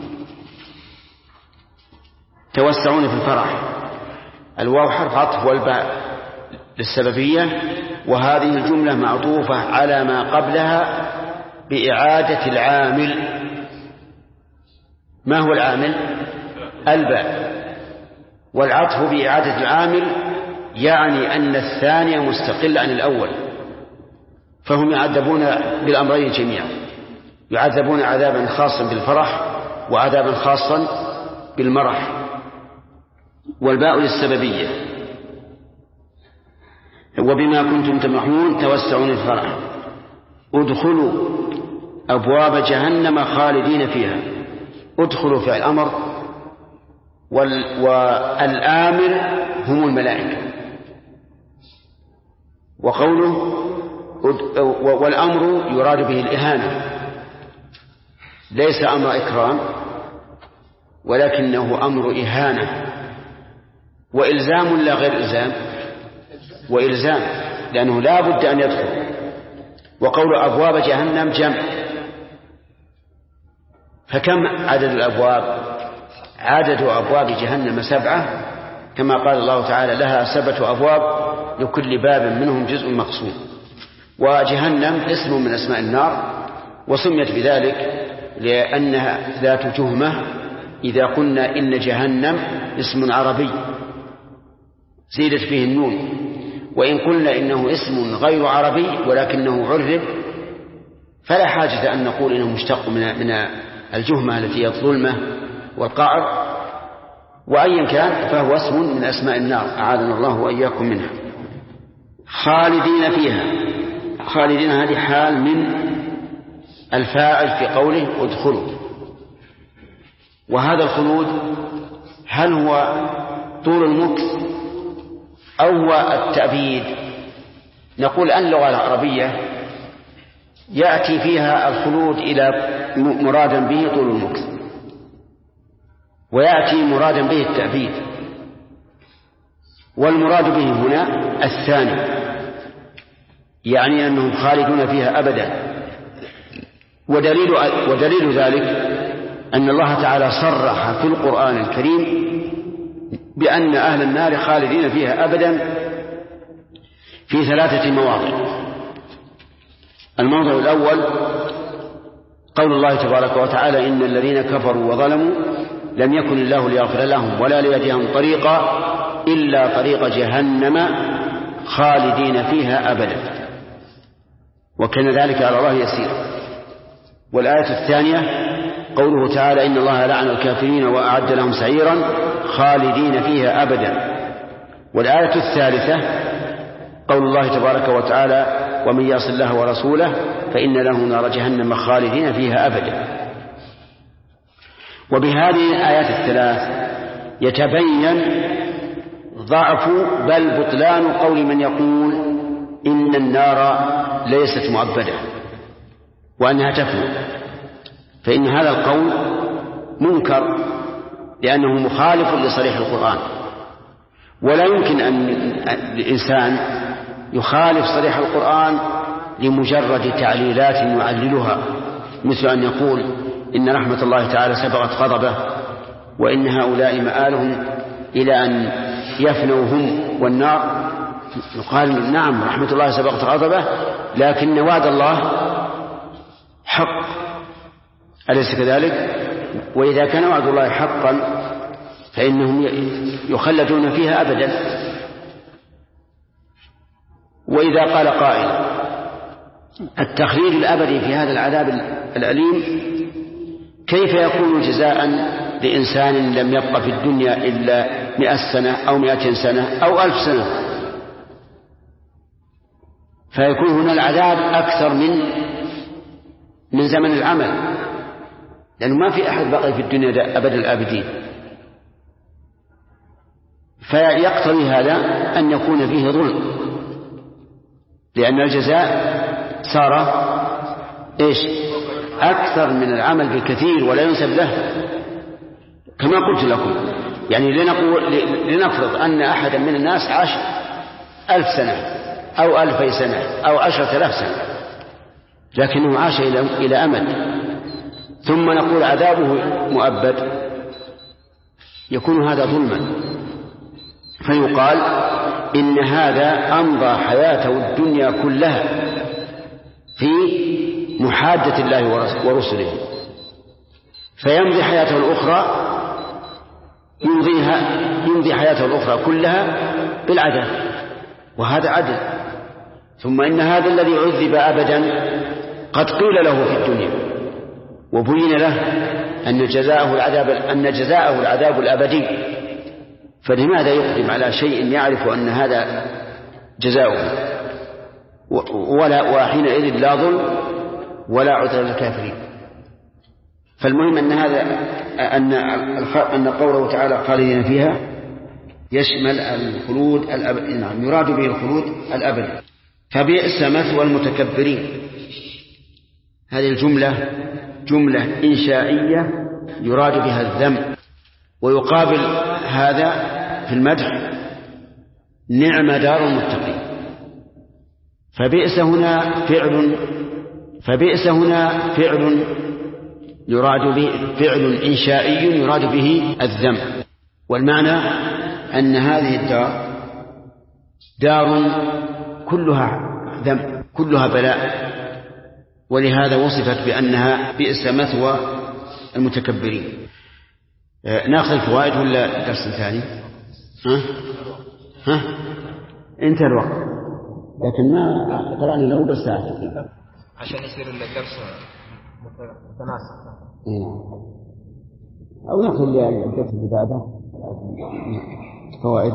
توسعون في الفرح. الواو حرف عطف والباء للسببية، وهذه الجملة معطوفة على ما قبلها بإعادة العامل. ما هو العامل؟ الباء. والعطف بإعادة العامل يعني أن الثاني مستقل عن الأول، فهم يعذبون بالأمرين جميعا، يعذبون عذابا خاصا بالفرح وعذابا خاصا بالمرح. والباء للسببية. وبما كنتم تمرحون توسعون الفرح. ادخلوا أبواب جهنم خالدين فيها. ادخلوا فعل أمر، والآمر هم الملائكة. وقوله والأمر يراد به الإهانة، ليس أمر إكرام ولكنه أمر إهانة وإلزام لا غير إلزام، وإلزام لأنه لا بد أن يدخل. وقول أبواب جهنم جمع، فكم عدد الأبواب؟ عدد أبواب جهنم 7، كما قال الله تعالى لها 7 أبواب لكل باب منهم جزء مقسوم. وجهنم اسم من أسماء النار، وسميت بذلك لأنها ذات جهمة. إذا قلنا إن جهنم اسم عربي زيدت فيه النون، وإن قلنا إنه اسم غير عربي ولكنه عرب فلا حاجة أن نقول إنه مشتق من الجهمة التي هي الظلمة والقعر. وأيا كان فهو اسم من أسماء النار، أعاذنا الله وإياكم منها. خالدين فيها. خالدين هذه حال من الفاعل في قوله ادخلوا. وهذا الخلود هل هو طول المكث أو التأبيد؟ نقول أن اللغة العربية يأتي فيها الخلود إلى مرادا به طول المكث، ويأتي مرادا به التأبيد، والمراد به هنا الثاني، يعني أنهم خالدون فيها أبدا. ودليل ذلك أن الله تعالى صرح في القرآن الكريم بأن أهل النار خالدين فيها أبدا في 3 مواضع. الموضع الأول قول الله تبارك وتعالى إن الذين كفروا وظلموا لم يكن الله ليغفر لهم ولا ليهديهم طريقا إلا طريق جهنم خالدين فيها أبدا، وكان ذلك على الله يسير. والآية الثانية قوله تعالى إن الله لعن الكافرين وأعد لهم سعيرا خالدين فيها أبدا. والآية الثالثة قول الله تبارك وتعالى ومن يعص الله ورسوله فإن له نار جهنم خالدين فيها أبدا. وبهذه الآيات الثلاث يتبين ضعف بل بطلان قول من يقول إن النار ليست مؤبدة وأنها تفنى، فإن هذا القول منكر لأنه مخالف لصريح القرآن. ولا يمكن أن الإنسان يخالف صريح القرآن لمجرد تعليلات يعللها، مثل أن يقول إن رحمة الله تعالى سبقت غضبه وإن هؤلاء مآلهم إلى أن يفنوا هم والنار. يقال نعم رحمة الله سبقت غضبه، لكن وعد الله حق، أليس كذلك؟ وإذا كان وعد الله حقا فإنهم يخلدون فيها أبدا. وإذا قال قائل التخليد الأبدي في هذا العذاب الأليم كيف يكون جزاء لإنسان لم يبق في الدنيا إلا 100 سنة أو 200 سنة أو 1000 سنة؟ فيكون هنا العذاب أكثر من زمن العمل، لأنه ما في أحد بقي في الدنيا أبد الآبدين. فيقتضي هذا أن يكون فيه ظلم، لأن الجزاء صار أكثر من العمل بكثير ولا ينسب له. كما قلت لكم، يعني لنفرض أن أحدا من الناس عاش 1000 سنة أو 2000 سنة أو 10,000 سنة، لكنه عاش إلى أمد، ثم نقول عذابه مؤبد، يكون هذا ظلما. فيقال إن هذا أمضى حياته الدنيا كلها في محادة الله ورسله، فيمضي حياته الأخرى يمضي حياته الأخرى كلها بالعذاب، وهذا عدل. ثم إن هذا الذي عذب أبدا قد قيل له في الدنيا وبين له أن جزاءه العذاب الأبدي، فلماذا يقدم على شيء يعرف أن هذا جزاؤه؟ وحينئذ لا ظلم ولا عذر للكافرين. فالمهم أن قوله تعالى خالدين فيها يشمل الخلود الأبدي، نعم، يراد به الخلود الأبدي. فبئس مثوى المتكبرين، هذه الجملة جملة إنشائية يراد بها الذم، ويقابل هذا في المدح نعم دار المتقين. فبئس هنا فعل يراد به فعل إنشائي يراد به الذم، والمعنى أن هذه الدار دار كلها ذم كلها بلاء، ولهذا وصفت بأنها بئس مثوى المتكبرين. ناخذ الفوائد ولا درس ثاني؟ انتهى الوقت، لكن ما قرأنا له بالساعة عشان يصير الدرس متناسق. أو ناخذ الدرس اللي بعده فوائد.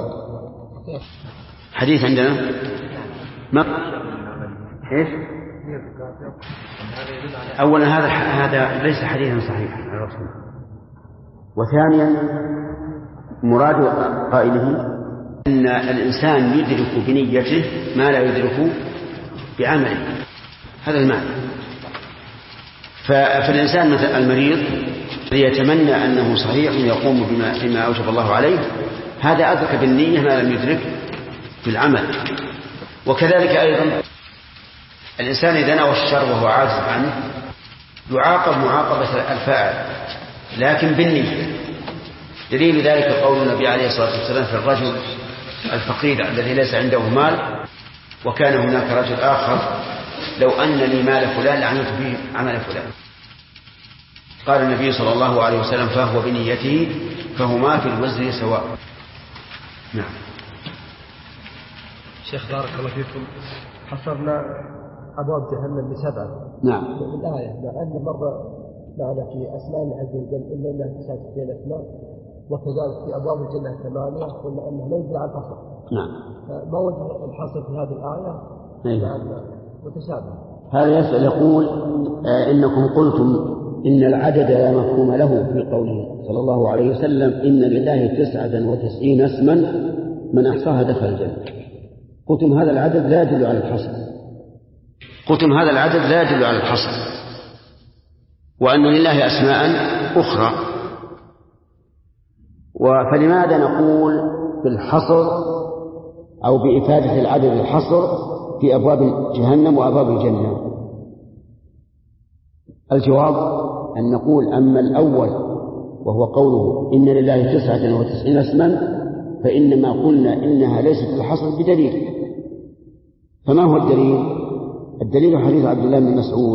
حديث عندنا ما إيش؟ أولا هذا ليس حديثا صحيحا عن الرسول، وثانيا مراد قائله أن الإنسان يدرك بنيته ما لا يدرك بعمله، هذا المعنى. فالإنسان مثل المريض يتمنى أنه صحيح يقوم بما أوجب الله عليه، هذا أدرك بالنية ما لم يدرك بالعمل. وكذلك أيضا الإنسان إذا نوى الشر وهو عاجز عنه يعاقب معاقبة الفاعل لكن بالنية. دليل ذلك قول النبي عليه الصلاة والسلام في الرجل الفقير الذي ليس عنده مال وكان هناك رجل آخر لو أن لي مال فلان لعملت به عمل فلان، قال النبي صلى الله عليه وسلم فهو بنيته فهما في الوزر سواء. نعم. شيخ بارك الله فيكم، حصرنا أبواب جهنم ب7. نعم. في الآية لأن مرة معنا في أسماء الله عز وجل إلا الله 99 أسماء، وكذلك في أبواب الجنة 8 قلنا أنه لا يدل على الحصر. نعم. ما وجه الحصر في هذه الآية؟ متشابه. هذا يسأل يقول إنكم قلتم إن العدد لا مفهوم له في قوله صلى الله عليه وسلم إن لله 99 اسما من أحصاها دخل الجنة. قلتم هذا العدد لا يدل على الحصر. قلتم هذا العدد لا يدل على الحصر، وأن لله أسماء أخرى. فلماذا نقول بالحصر أو بإفادة العدد الحصر في أبواب جهنم وأبواب الجنة؟ الجواب أن نقول أما الأول وهو قوله إن لله 99 اسما فإنما قلنا إنها ليست الحصر بدليل. فما هو الدليل؟ الدليل حديث عبد الله بن مسعود،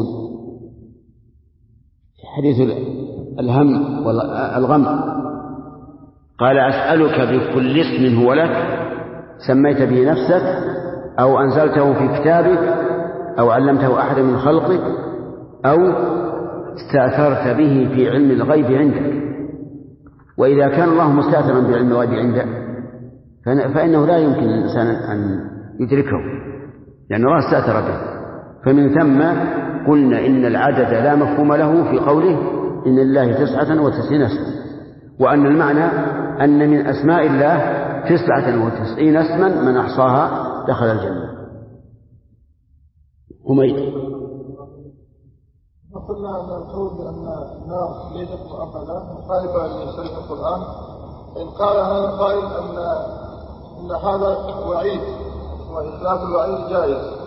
حديث الهم والغم، قال أسألك بكل اسم هو لك سميت به نفسك أو أنزلته في كتابك أو علمته أحد من خلقك أو استأثرت به في علم الغيب عندك. وإذا كان الله مستأثرا بعلم الغيب عنده فإنه لا يمكن للإنسان أن يدركه لأن الله استأثر به. فمن ثم قلنا إن العدد لا مفهوم له في قوله إن لله 99 اسما، وأن المعنى أن من أسماء الله 99 اسما من أحصاها دخل الجنة. حميد. وقلنا أن القول بأن النار ليست مؤبدة مخالفة لشريعة القرآن. إن قال هذا القائل أن هذا وعيد وإثبات الوعيد جائز،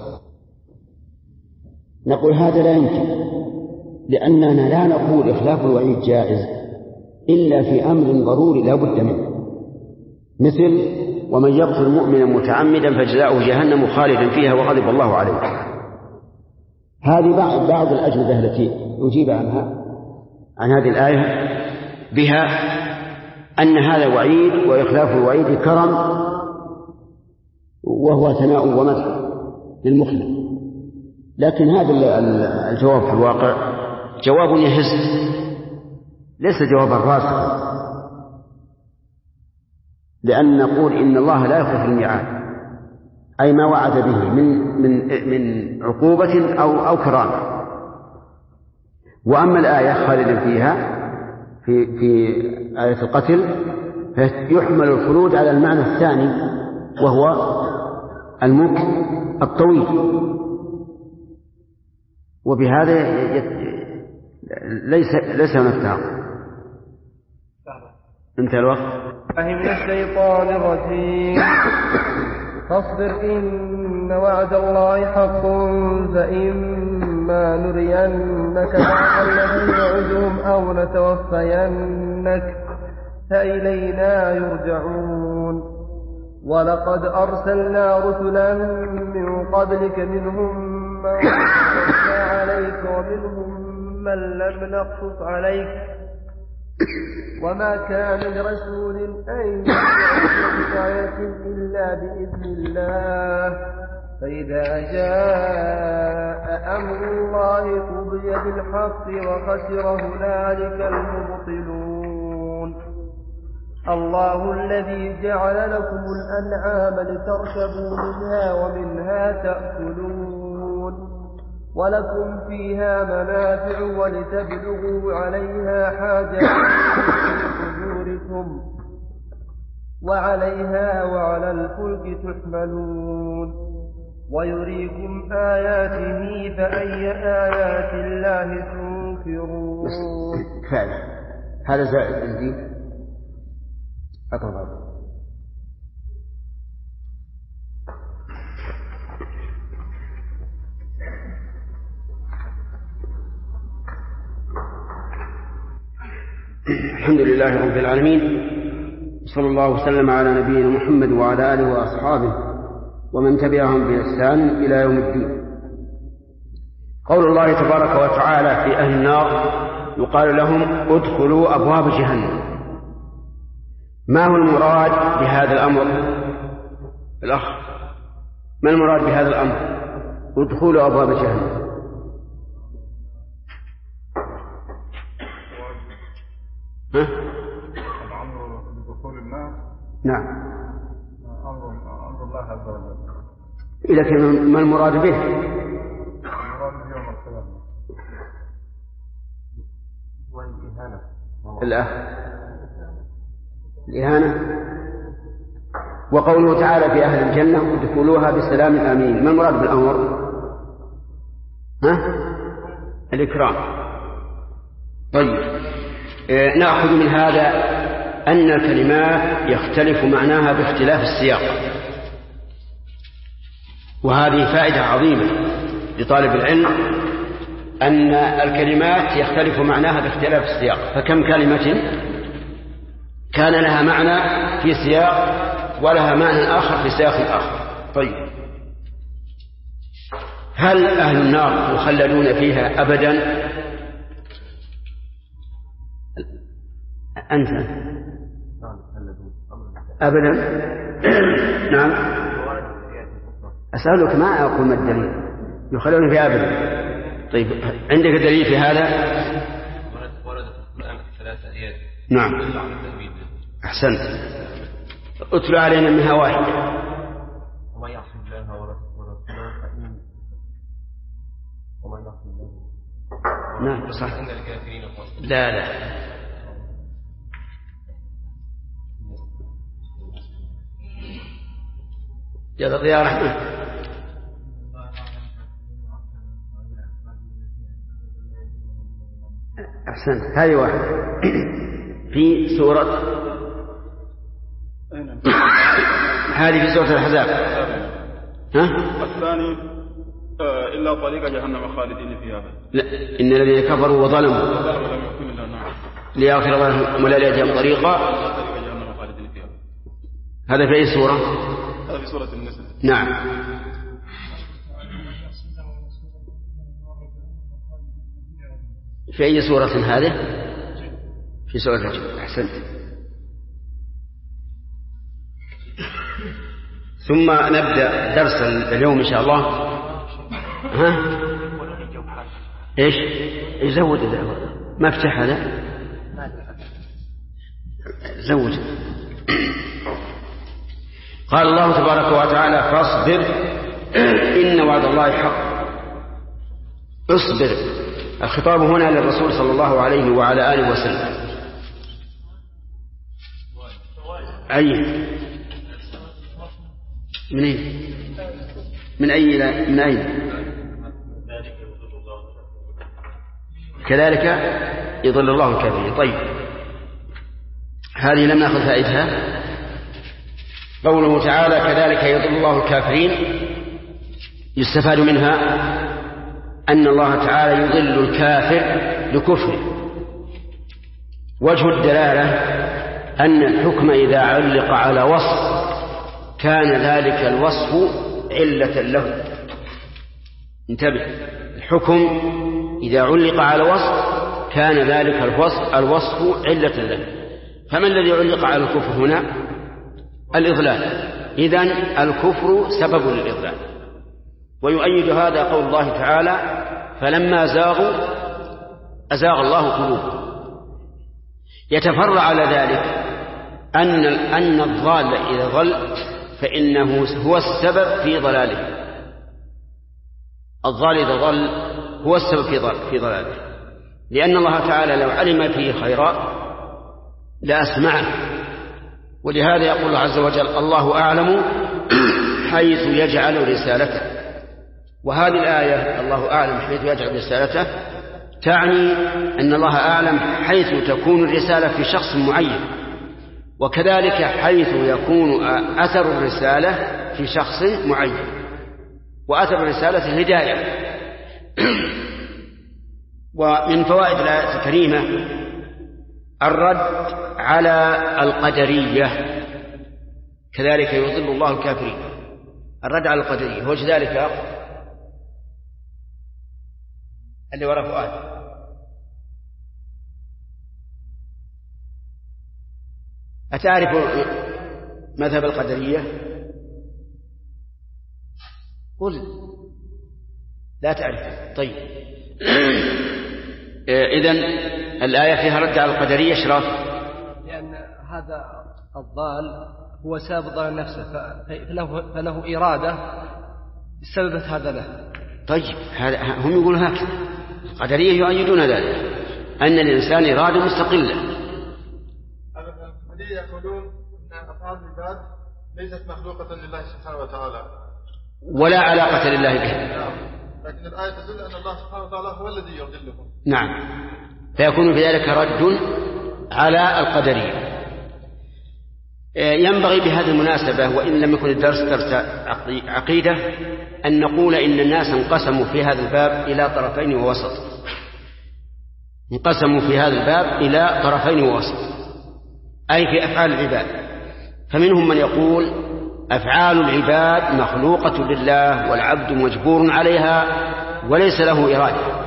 نقول هذا لا يمكن، لأننا لا نقول إخلاف الوعيد جائز إلا في أمر ضروري لا بد منه، مثل ومن يقتل مؤمنا متعمدا فجزاؤه جهنم خالدا فيها وغضب الله عليه. هذه بعض الأجوبة التي يجيب عنها عن هذه الآية بها أن هذا وعيد وإخلاف الوعيد كرم وهو ثناء ومدح للمخلص. لكن هذا الجواب في الواقع جواب يهز، ليس جوابا راسخا، لأن نقول إن الله لا يخلف الميعاد، أي ما وعد به من عقوبة أو كرامة. وأما الآية خالدا فيها في آية القتل فيحمل الخلود على المعنى الثاني وهو المكث الطويل، وبهذا ليس هناك انتهى الوقت. من الشيطان الرجيم. فاصبر إن وعد الله حق فإما نرينك بعض الذي نعدهم أو نتوفينك فإلينا يرجعون. ولقد أرسلنا رسلا من قبلك منهم من قصصنا عليك ومنهم من لم نقصص عليك وما كان لرسول أن يأتي بآية إلا بإذن الله فإذا جاء أمر الله قضي بالحق وخسر هنالك المبطلون. الله الذي جعل لكم الأنعام لتركبوا منها ومنها تأكلون ولكم فيها منافع ولتبلغوا عليها حاجة في صدوركم وعليها وعلى الفلك تحملون ويريكم آياته فأي آيات الله تنكرون. هذا زائد عندي أطلع. الحمد لله رب العالمين، صلى الله وسلم على نبينا محمد وعلى آله وأصحابه ومن تبعهم بإحسان إلى يوم الدين. قول الله تبارك وتعالى في أهل النار يقال لهم ادخلوا أبواب جهنم. ما هو المراد بهذا الأمر؟ الأخ، ما المراد بهذا الأمر؟ ادخلوا أبواب جهنم. الأمر بدخول النار. نعم. أمر الله عز وجل. إذا كان ما المراد به؟ المراد يوم القيامة. والإهانة. الإهانة. وقوله تعالى في أهل الجنة ادخلوها بسلام آمين. ما المراد بالأمر؟ الإكرام. طيب، نأخذ من هذا أن الكلمات يختلف معناها باختلاف السياق، وهذه فائدة عظيمة لطالب العلم أن الكلمات يختلف معناها باختلاف السياق. فكم كلمة كان لها معنى في سياق ولها معنى آخر في سياق آخر. طيب، هل أهل النار يخلدون فيها أبدا؟ أنت أبدا. نعم أسألك ما أقول ما الدليل يخلوني في أبدا. طيب عندك دليل في هذا؟ ورد في القرآن 3 آيات. نعم أحسنت. أتلو علينا منها واحدة. وما يعصي الله ورسوله فإن وما يعصي الله. نعم صح. لا يا رحمة. أحسنت. هذه واحدة في سورة هذه في سورة الأحزاب. الثاني إلا طريق جهنم خالدين فيها. لا إن الذين كفروا وظلموا ليغفر لهم ولا يأتيهم طريقا. هذا في أي سورة؟ هذا في سورة النساء. نعم. في أي سورة هذه؟ في سورة الجن. أحسنت. ثم نبدأ درس اليوم إن شاء الله. إيش يزود ما افتح هذا زود. قال الله تبارك وتعالى فاصبر إن وعد الله حق. اصبر. الخطاب هنا للرسول صلى الله عليه وعلى آله وسلم. أي من أين؟ من أين؟ كذلك يضل الله الكافرين. طيب هذه لم نأخذ فائدها. قوله تعالى كذلك يضل الله الكافرين يستفاد منها أن الله تعالى يضل الكافر لكفره. وجه الدلالة أن الحكم إذا علق على وصف كان ذلك الوصف علة له. انتبه، الحكم إذا علق على وصف كان ذلك الوصف علة له. فما الذي علق على الكفر هنا؟ الإضلال. إذن الكفر سبب للإضلال. ويؤيد هذا قول الله تعالى فلما زاغوا أزاغ الله قلوبهم. يتفرع على ذلك أن الضال إذا ضل فإنه هو السبب في ضلاله. الضال إذا ضل هو السبب في ضلاله، لأن الله تعالى لو علم فيه خيرا لأسمعه. ولهذا يقول الله عز وجل الله أعلم حيث يجعل رسالته. وهذه الآية الله أعلم حيث يجعل رسالته تعني أن الله أعلم حيث تكون الرسالة في شخص معين، وكذلك حيث يكون أثر الرسالة في شخص معين. وأثر الرسالة الهداية. ومن فوائد الآية الكريمة الرد على القدرية. كذلك يضل الله الكافرين. الرد على القدرية هو ذلك اللي وراء فؤاد. أتعرف مذهب القدرية؟ قل لا تعرف. طيب إذن الآية فيها رد على القدرية شراف، لأن هذا الضال هو سبب ضلال نفسه فله إرادة سببت هذا له. طيب هم يقولون هكذا. القدرية يؤيدون ذلك أن الإنسان إرادة مستقلة. القدرية يقولون أن أفعال العباد ليست مخلوقة لله سبحانه وتعالى ولا علاقة لله بها، لكن الآية تدل أن الله سبحانه وتعالى هو الذي يضلهم. نعم، فيكون في ذلك رد على القدرية. ينبغي بهذه المناسبة وإن لم يكن الدرس درس عقيدة أن نقول إن الناس انقسموا في هذا الباب إلى طرفين ووسط. انقسموا في هذا الباب إلى طرفين ووسط، أي في أفعال العباد. فمنهم من يقول أفعال العباد مخلوقة لله والعبد مجبور عليها وليس له إرادة،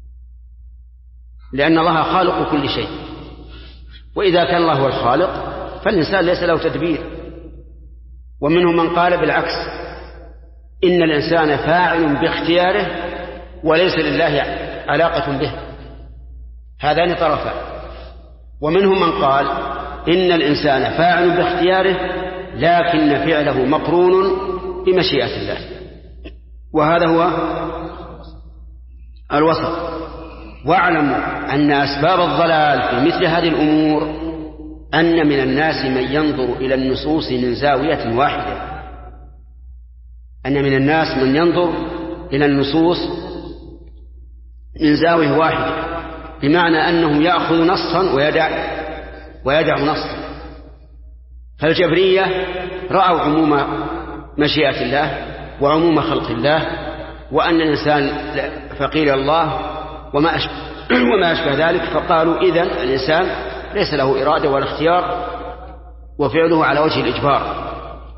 لأن الله خالق كل شيء. وإذا كان الله هو الخالق فالإنسان ليس له تدبير. ومنهم من قال بالعكس، إن الإنسان فاعل باختياره وليس لله علاقة به، هذان طرفان. ومنهم من قال إن الإنسان فاعل باختياره لكن فعله مقرون بمشيئة الله، وهذا هو الوسط. واعلموا أن أسباب الضلال في مثل هذه الأمور أن من الناس من ينظر إلى النصوص من زاوية واحدة، أن من الناس من ينظر إلى النصوص من زاوية واحدة، بمعنى أنه يأخذ نصا ويدع نصا. فالجبرية رأوا عموم مشيئة الله وعموم خلق الله، وأن الإنسان فقير الله وما أشبه ذلك، فقالوا إذن الإنسان ليس له إرادة ولا اختيار وفعله على وجه الإجبار.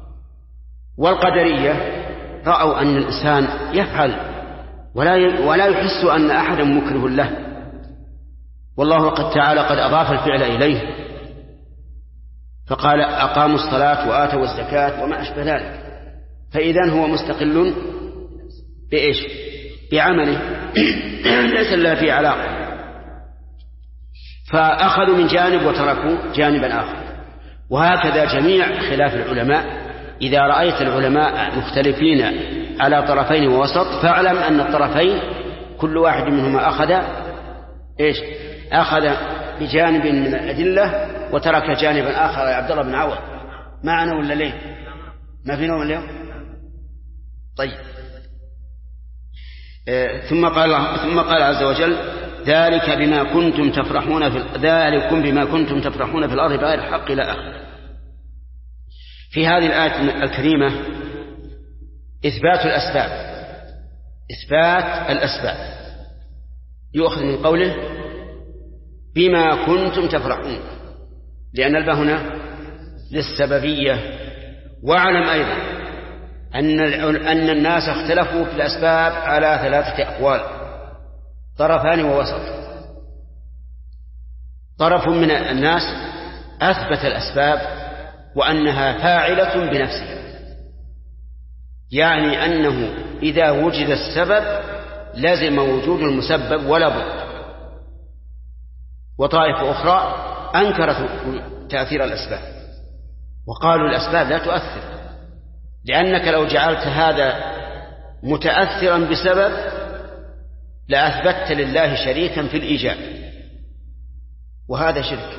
والقدرية رأوا أن الإنسان يفعل ولا يحس أن أحدا مكره له، والله قد تعالى قد أضاف الفعل إليه، فقال أقاموا الصلاة وآتوا الزكاة وما أشبه ذلك، فإذن هو مستقل بإيش؟ بعمله ليس له فيه علاقة. فأخذوا من جانب وتركوا جانبا آخر. وهكذا جميع خلاف العلماء، إذا رأيت العلماء مختلفين على طرفين ووسط فاعلم أن الطرفين كل واحد منهما أخذ بجانب من الأدلة وترك جانبا آخر. يا عبد الله بن عوض معنا ولا ليه؟ ما في نوم اليوم؟ طيب. ثم قال عز وجل ذلكم بما كنتم تفرحون في الأرض بغير الحق إلى آخره. في هذه الآية الكريمة إثبات الأسباب يؤخذ من قوله بما كنتم تفرحون، لأن الباء هنا للسببية. واعلم أيضا أن الناس اختلفوا في الأسباب على 3 أقوال، طرفان ووسط. طرف من الناس أثبت الأسباب وأنها فاعلة بنفسها، يعني أنه إذا وجد السبب لازم وجود المسبب ولا بد. وطائفة أخرى أنكرت تأثير الأسباب وقالوا الأسباب لا تؤثر، لأنك لو جعلت هذا متأثرا بسبب لأثبتت لله شريكا في الإيجاب، وهذا شرك.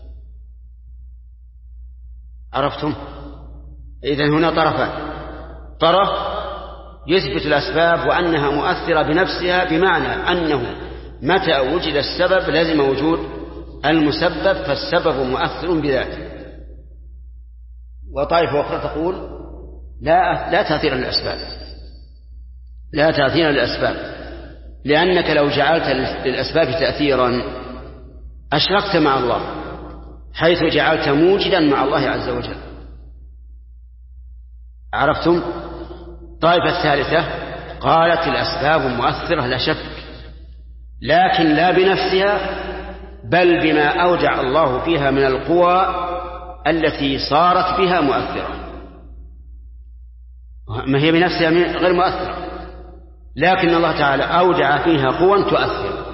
عرفتم؟ إذن هنا طرفان: طرف يثبت الأسباب وأنها مؤثرة بنفسها، بمعنى أنه متى وجد السبب لازم وجود المسبب، فالسبب مؤثر بذاته. وطائفة أخرى تقول لا تأثير للأسباب، لأنك لو جعلت للأسباب تأثيرا أشركت مع الله، حيث جعلت موجدا مع الله عز وجل. عرفتم؟ طائفة الثالثة قالت الأسباب مؤثرة لا شك، لكن لا بنفسها، بل بما أودع الله فيها من القوى التي صارت بها مؤثرة. ما هي بنفسها غير مؤثرة، لكن الله تعالى أودع فيها قوى تؤثر.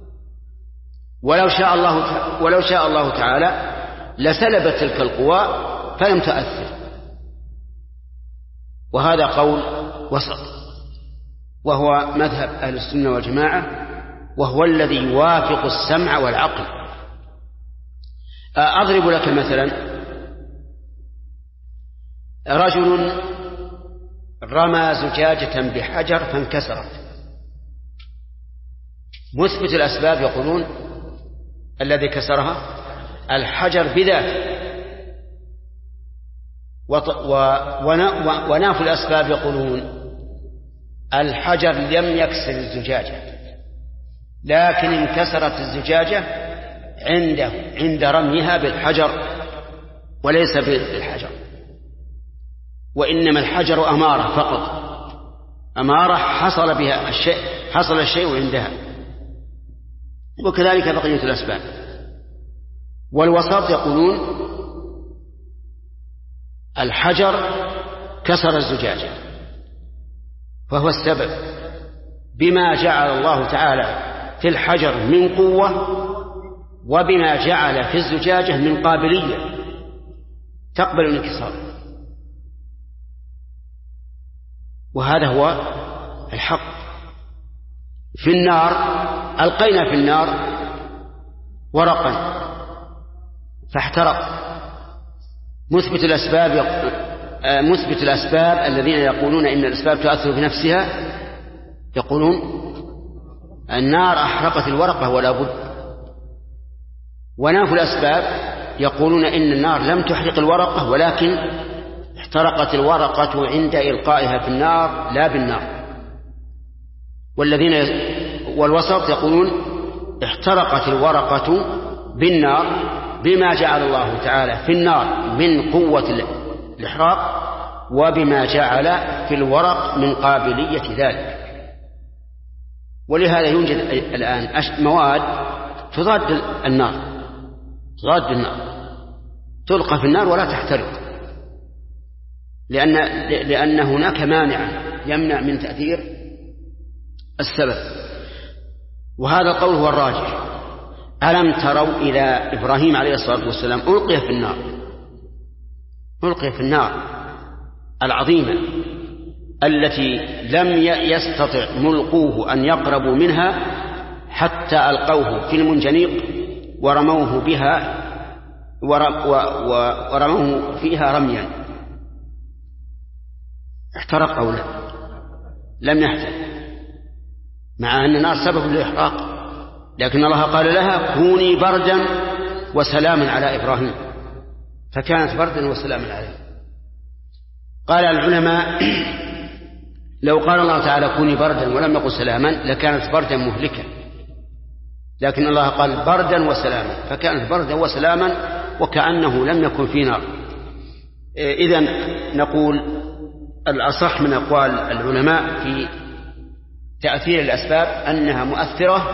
ولو شاء الله تعالى لسلبت تلك القوى فلم تؤثر. وهذا قول وسط، وهو مذهب أهل السنة والجماعة، وهو الذي يوافق السمع والعقل. أضرب لك مثلا: رجل رمى زجاجة بحجر فانكسرت. مثبت الأسباب يقولون الذي كسرها الحجر بذاته، ونافوا الأسباب يقولون الحجر لم يكسر الزجاجة، لكن انكسرت الزجاجة عند رميها بالحجر وليس بالحجر، وإنما الحجر أمارة فقط، أمارة حصل بها الشيء، حصل الشيء عندها. وكذلك بقية الأسباب. والوسط يقولون الحجر كسر الزجاجة، فهو السبب بما جعل الله تعالى في الحجر من قوة، وبما جعل في الزجاجة من قابلية تقبل الانكسار. وهذا هو الحق. في النار ألقينا في النار ورقا فاحترق. مثبت الأسباب الذين يقولون إن الأسباب تؤثر بنفسها يقولون النار أحرقت الورقة ولا بد. ونافوا الأسباب يقولون إن النار لم تحرق الورقة ولكن احترقت الورقة عند إلقائها في النار لا بالنار. والوسط يقولون احترقت الورقة بالنار بما جعل الله تعالى في النار من قوة الإحراق، وبما جعل في الورق من قابلية ذلك. ولهذا يوجد الآن مواد تضاد النار، تلقى في النار ولا تحترق، لأن هناك مانعا يمنع من تأثير السبب. وهذا القول هو الراجح. ألم تروا إلى إبراهيم عليه الصلاة والسلام ألقي في النار العظيمة التي لم يستطع ملقوه أن يقربوا منها حتى ألقوه في المنجنيق ورموه بها ورموه فيها رميا. احترق أو لا؟ لم يحترق، مع أن النار سبب للإحراق، لكن الله قال لها كوني بردا وسلاما على إبراهيم، فكانت بردا وسلاما عليه. قال العلماء لو قال الله تعالى كوني بردا ولم يقل سلاما لكانت بردا مهلكة، لكن الله قال بردا وسلاما فكانت بردا وسلاما وكأنه لم يكن في نار. إذن نقول الأصح من أقوال العلماء في تأثير الأسباب أنها مؤثرة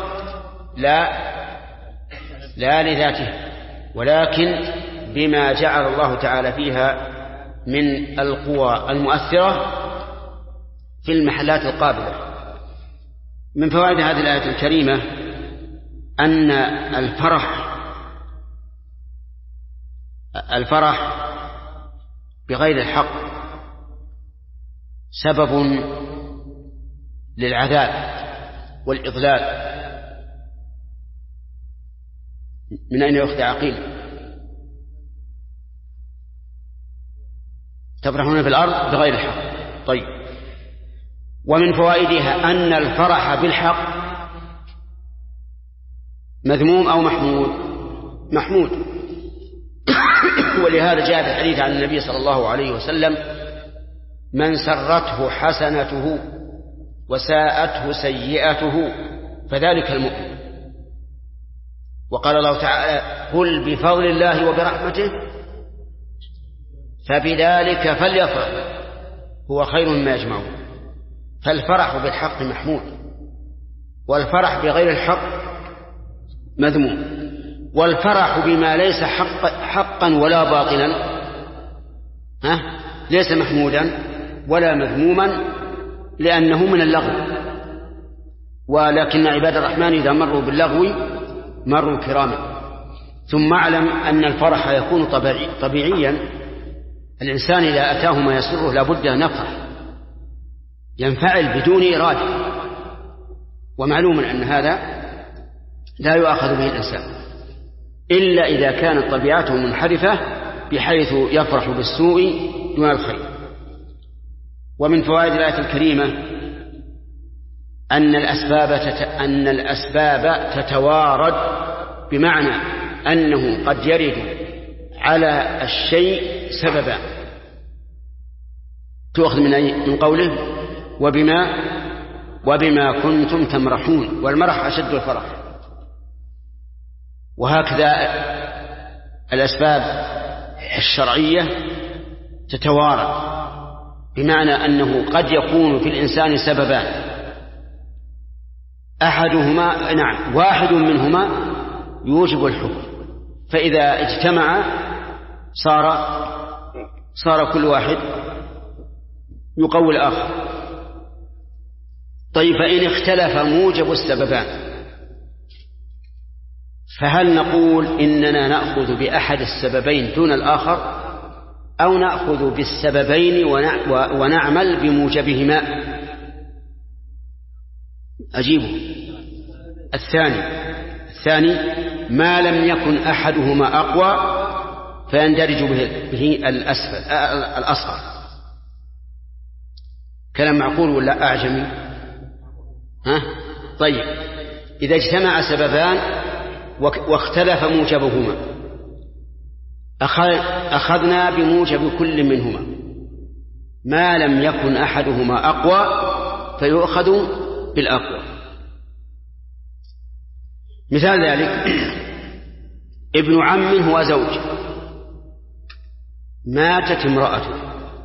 لا لذاتها، ولكن بما جعل الله تعالى فيها من القوى المؤثرة في المحلات القابلة. من فوائد هذه الآية الكريمة أن الفرح بغير الحق سبب للعذاب والإضلال. من أين يؤخذ عقيل؟ تفرحون في الأرض بغير الحق. طيب، ومن فوائدها أن الفرح بالحق مذموم أو محمود. ولهذا جاء في الحديث عن النبي صلى الله عليه وسلم من سرته حسنته وساءته سيئته فذلك المؤمن. وقال الله تعالى قل بفضل الله وبرحمته فبذلك فليفرح هو خير مما يجمعون. فالفرح بالحق محمود، والفرح بغير الحق مذموم. والفرح بما ليس حقا ولا باطلا ليس محمودا ولا مذموما لأنه من اللغو. ولكن عباد الرحمن إذا مروا باللغو مروا كراما. ثم اعلم أن الفرح يكون طبيعيا. الإنسان إذا أتاه ما يسره لابد أن يفرح، ينفعل بدون إرادة. ومعلوم أن هذا لا يؤاخذ به الإنسان إلا إذا كانت طبيعته منحرفة بحيث يفرح بالسوء دون الخير. ومن فوائد الآية الكريمة أن الأسباب تتوارد، بمعنى أنه قد يرد على الشيء سببا. تؤخذ من قوله وبما كنتم تمرحون، والمرح أشد الفرح. وهكذا الأسباب الشرعية تتوارد، بمعنى أنه قد يكون في الإنسان سببان، واحد منهما يوجب الحكم، فإذا اجتمع صار كل واحد يقوي الآخر. طيب فإن اختلف موجب السببان فهل نقول إننا نأخذ بأحد السببين دون الآخر أو نأخذ بالسببين ونعمل بموجبهما؟ أجيبه. الثاني ما لم يكن أحدهما أقوى فيندرج به الأصغر. كلام معقول ولا أعجمي؟ طيب إذا اجتمع سببان واختلف موجبهما أخذنا بموجب كل منهما، ما لم يكن أحدهما أقوى فيؤخذ بالأقوى. مثال ذلك ابن عم هو زوج، ماتت امرأته.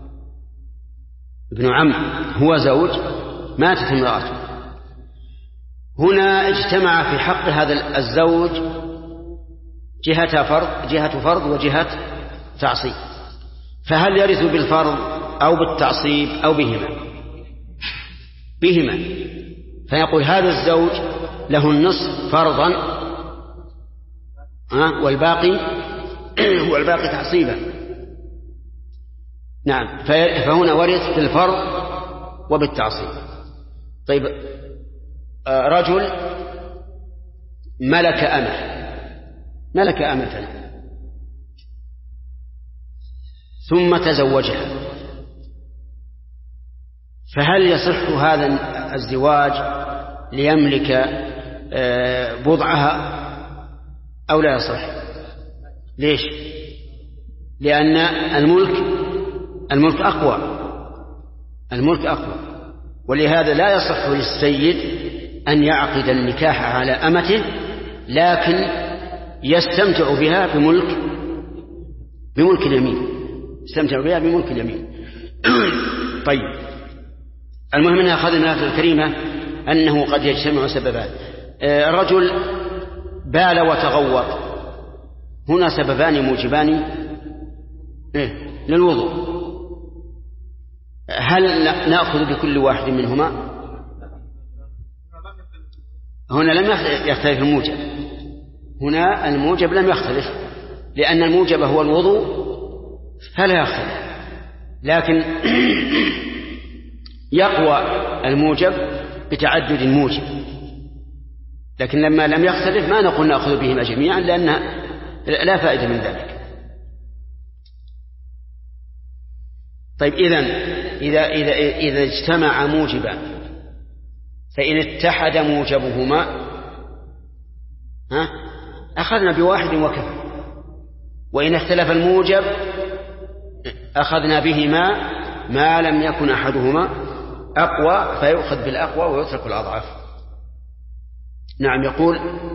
ابن عم هو زوج، ماتت امرأته. هنا اجتمع في حق هذا الزوج جهة فرض وجهة تعصيب، فهل يرث بالفرض أو بالتعصيب أو بهما؟ فيقول هذا الزوج له النصف فرضا والباقي تعصيبا. نعم، فهنا ورث بالفرض وبالتعصيب. طيب رجل ملك أمة ثم تزوجها، فهل يصح هذا الزواج ليملك بضعها أو لا يصح؟ ليش؟ لأن الملك أقوى، ولهذا لا يصح للسيد أن يعقد النكاح على أمته، لكن يستمتع بها بملك اليمين. طيب المهم أن أخذنا من الآية الكريمة أنه قد يجتمع سببان. رجل بال وتغوط، هنا سببان موجبان للوضوء، هل نأخذ بكل واحد منهما؟ هنا لم يختلف الموجب، هنا الموجب لم يختلف، لأن الموجب هو الوضوء فلا يختلف، لكن يقوى الموجب بتعدد الموجب. لكن لما لم يختلف ما نقول نأخذ بهما جميعا، لأن لا فائدة من ذلك. طيب إذا اجتمع موجبان فإن اتحد موجبهما أخذنا بواحد وكفى، وإن اختلف الموجب أخذنا بهما ما لم يكن أحدهما أقوى فيؤخذ بالأقوى ويترك الأضعف. نعم، يقول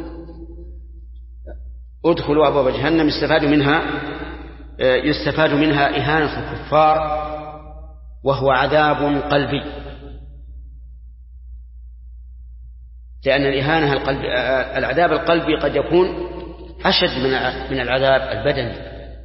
ادخلوا أبواب جهنم يستفاد منها إهانة الكفار وهو عذاب قلبي، لأن الإهانة العذاب القلبي قد يكون أشد من العذاب البدني.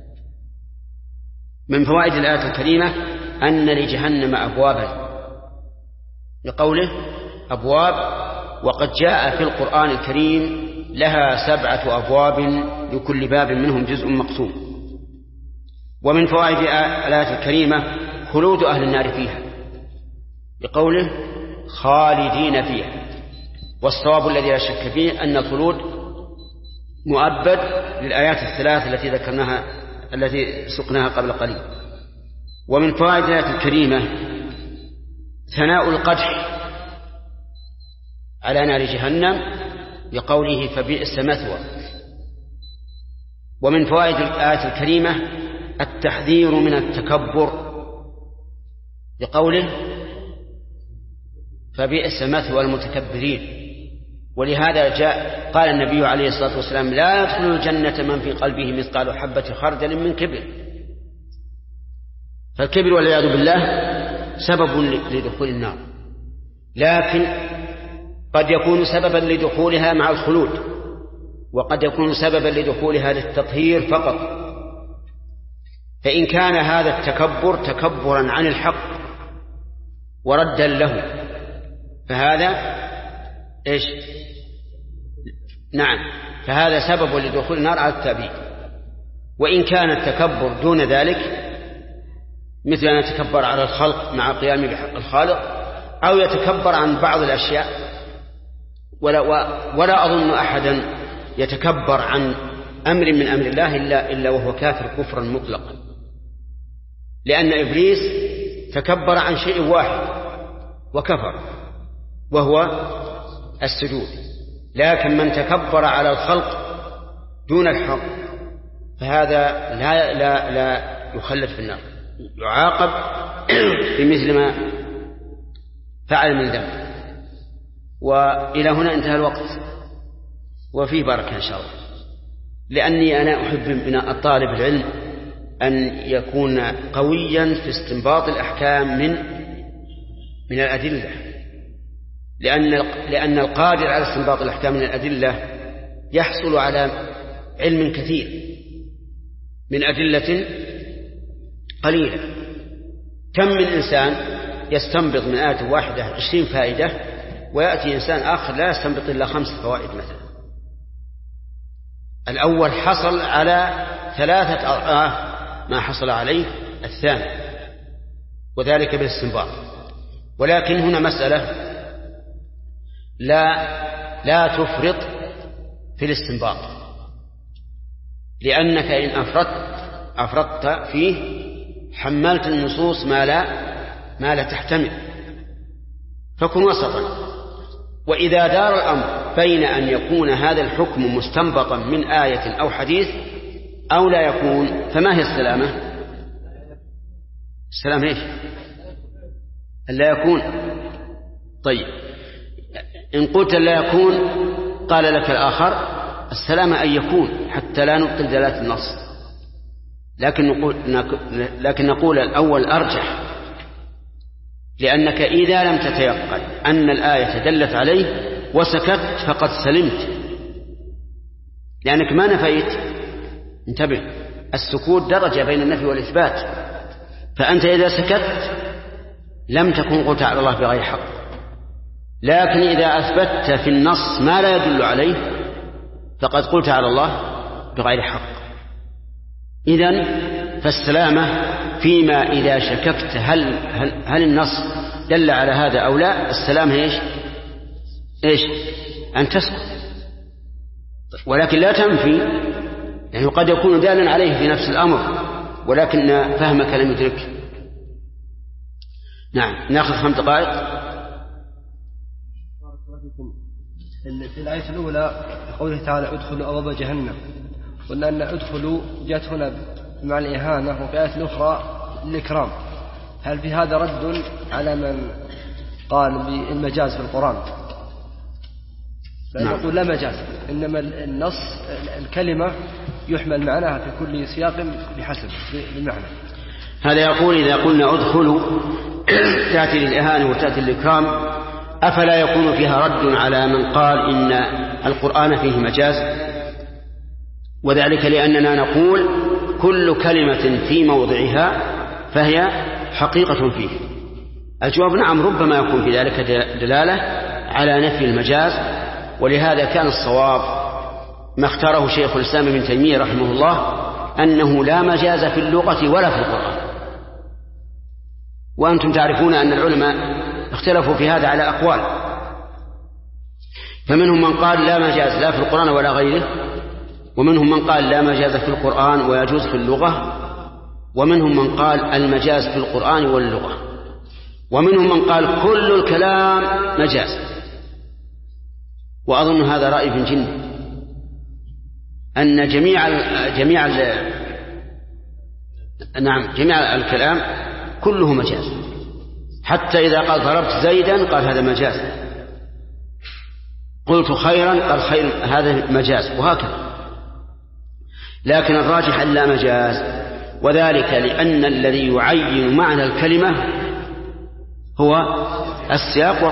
من فوائد الآية الكريمة أن لجهنم أبوابا، لقوله أبواب، وقد جاء في القرآن الكريم لها 7 أبواب لكل باب منهم جزء مقسوم. ومن فوائد الآية الكريمة خلود أهل النار فيها، لقوله خالدين فيها، والصواب الذي لا شك فيه أن الخلود مؤبد للآيات الثلاث التي سقناها قبل قليل. ومن فوائد الآية الكريمة ثناء القدح على نار جهنم لقوله فبئس مثوى. ومن فوائد الآية الكريمة التحذير من التكبر لقوله فبئس مثوى المتكبرين. ولهذا قال النبي عليه الصلاة والسلام لا يدخل الجنة من في قلبه مثقال حبة خردل من كبر. فالكبر والعياذ بالله سبب لدخول النار، لكن قد يكون سببا لدخولها مع الخلود، وقد يكون سببا لدخولها للتطهير فقط. فإن كان هذا التكبر تكبرا عن الحق وردا له فهذا إيش؟ نعم، فهذا سبب لدخول النار على التابعين. وإن كان التكبر دون ذلك مثل أن يتكبر على الخلق مع قيامه بحق الخالق، أو يتكبر عن بعض الأشياء، ولا أظن أحدا يتكبر عن أمر من أمر الله إلا وهو كافر كفرا مطلقا، لأن إبليس تكبر عن شيء واحد وكفر وهو السجود. لكن من تكبر على الخلق دون الحق فهذا لا يخلد في النار، يعاقب بمثل ما فعل من ذنب. وإلى هنا انتهى الوقت وفيه بركة إن شاء الله، لأني أنا أحب من الطالب العلم أن يكون قويا في استنباط الأحكام من الأدلة، لأن القادر على استنباط الأحكام من الأدلة يحصل على علم كثير من أدلة قليلة. كم من إنسان يستنبط من آية واحدة 20 فائدة، ويأتي إنسان آخر لا يستنبط إلا 5 فوائد مثلا. الأول حصل على 3 أضعاف ما حصل عليه الثاني، وذلك بالاستنباط. ولكن هنا مسألة لا تفرط في الاستنباط، لأنك إن أفرطت فيه حملت النصوص ما لا تحتمل، فكن وسطا. وإذا دار الأمر بين أن يكون هذا الحكم مستنبطا من آية أو حديث أو لا يكون، فما هي السلامة؟ السلامة إيش؟ لا يكون. طيب إن قلت لا يكون قال لك الآخر السلامة أن يكون حتى لا نبطل دلالة النص، لكن نقول الأول أرجح، لأنك إذا لم تتيقن أن الآية دلت عليه وسكت فقد سلمت، لأنك ما نفيت. انتبه، السكوت درجة بين النفي والإثبات، فأنت إذا سكت لم تكن قلت على الله بغير حق. لكن إذا أثبتت في النص ما لا يدل عليه فقد قلت على الله بغير حق. إذن فالسلامة فيما إذا شككت هل النص دل على هذا أو لا، السلامة إيش؟ أن تسكت. ولكن لا تنفي، يعني قد يكون دالا عليه في نفس الأمر ولكن فهمك لم يدرك. نعم، نأخذ 5 دقائق. في الآية الأولى قوله تعالى ادخلوا أبواب جهنم، قلنا أن ادخلوا جاءت هنا مع الإهانة، وفي آية أخرى الإكرام. هل في هذا رد على من قال بالمجاز في القرآن؟ فنقول لا مجاز، إنما النص الكلمة يحمل معناها في كل سياق بحسب المعنى. هذا يقول إذا قلنا ادخلوا تأتي للإهانة وتأتي للإكرام، أفلا يكون فيها رد على من قال إن القرآن فيه مجاز؟ وذلك لأننا نقول كل كلمة في موضعها فهي حقيقة فيه. الجواب نعم، ربما يكون في ذلك دلالة على نفي المجاز. ولهذا كان الصواب ما اختاره شيخ الإسلام ابن تيمية رحمه الله أنه لا مجاز في اللغة ولا في القرآن. وأنتم تعرفون أن العلماء اختلفوا في هذا على أقوال، فمنهم من قال لا مجاز لا في القرآن ولا غيره، ومنهم من قال لا مجاز في القرآن ويجوز في اللغة، ومنهم من قال المجاز في القرآن واللغة، ومنهم من قال كل الكلام مجاز. وأظن هذا رأي ابن جندي أن جميع الكلام كله مجاز، حتى إذا قال ضربت زيدا قال هذا مجاز، قلت خيرا قال خير هذا مجاز، وهكذا. لكن الراجح أن لا مجاز، وذلك لأن الذي يعين معنى الكلمة هو السياق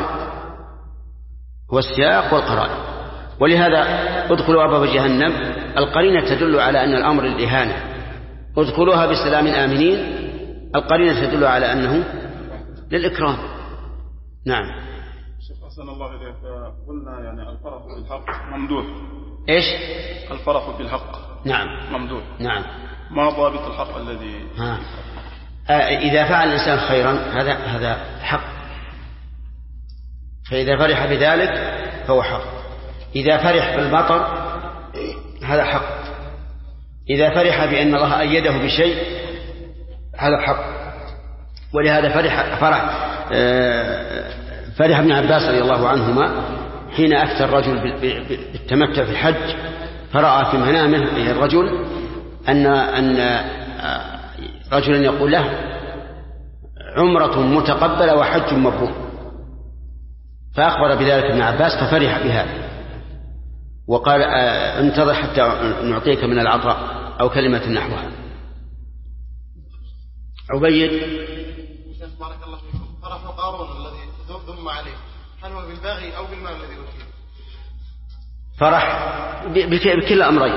والقرائن. ولهذا ادخلوا أبواب جهنم، القرينة تدل على أن الأمر الإهانة، ادخلوها بسلام آمنين، القرينة تدل على أنه للإكرام. نعم. شيخ أحسن الله إليك، قلنا يعني الفرح بالحق ممدوح. إيش؟ الفرح بالحق نعم ممدوح. نعم. ما ضابط الحق الذي إذا فعل الإنسان خيرا هذا حق، فإذا فرح بذلك فهو حق. إذا فرح بالمطر هذا حق. إذا فرح بأن الله أيده بشيء هذا حق. ولهذا فرح ابن عباس رضي الله عنهما حين أفتى الرجل بالتمتع في الحج، فرأى في منامه الرجل أن رجلا يقول له عمرة متقبلة وحج مبرور، فأخبر بذلك ابن عباس ففرح بهذا وقال انتظر حتى نعطيك من العطاء أو كلمة نحوها. عبيد. بارك الله فيكم. فرح قارون الذي ذم عليه، هل هو بالباغي أو بالمال الذي أوتيه؟ فرح بكل أمرين.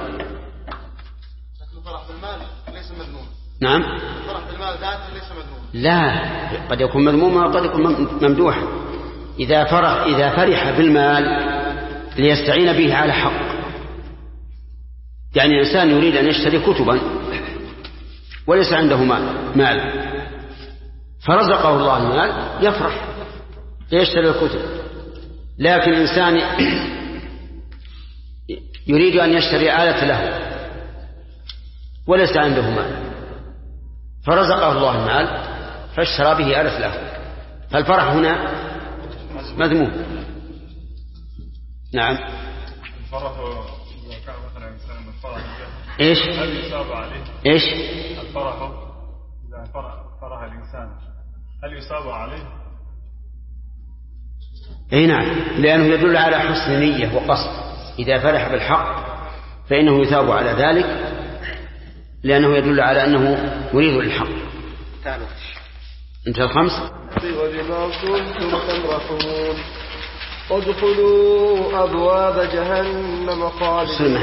فرح بالمال ليس مذموم. نعم. فرح بالمال ذاته ليس مذموم. لا، قد يكون مذموما وقد يكون ممدوحا. إذا فرح بالمال ليستعين به على حق، يعني الإنسان يريد أن يشتري كتبا وليس عنده مال فرزقه الله المال يفرح يشتري الكتب. لكن إنسان يريد أن يشتري آلة له وليس عنده مال فرزقه الله المال فاشترى به آلة له، فالفرح هنا مذموم. نعم. الفرح إذا كان مثلا إنسان الفرح إيش؟ هل يصاب عليه؟ إيش؟ الفرح إذا فرح الإنسان هل يصاب عليه؟ أي نعم، لأنه يدل على حسن نية وقصد. إذا فرح بالحق فإنه يثاب على ذلك لأنه يدل على أنه يريد الحق. انتهى الخمس. وبما كنتم تمرحون ادخلوا أبواب جهنم خالدين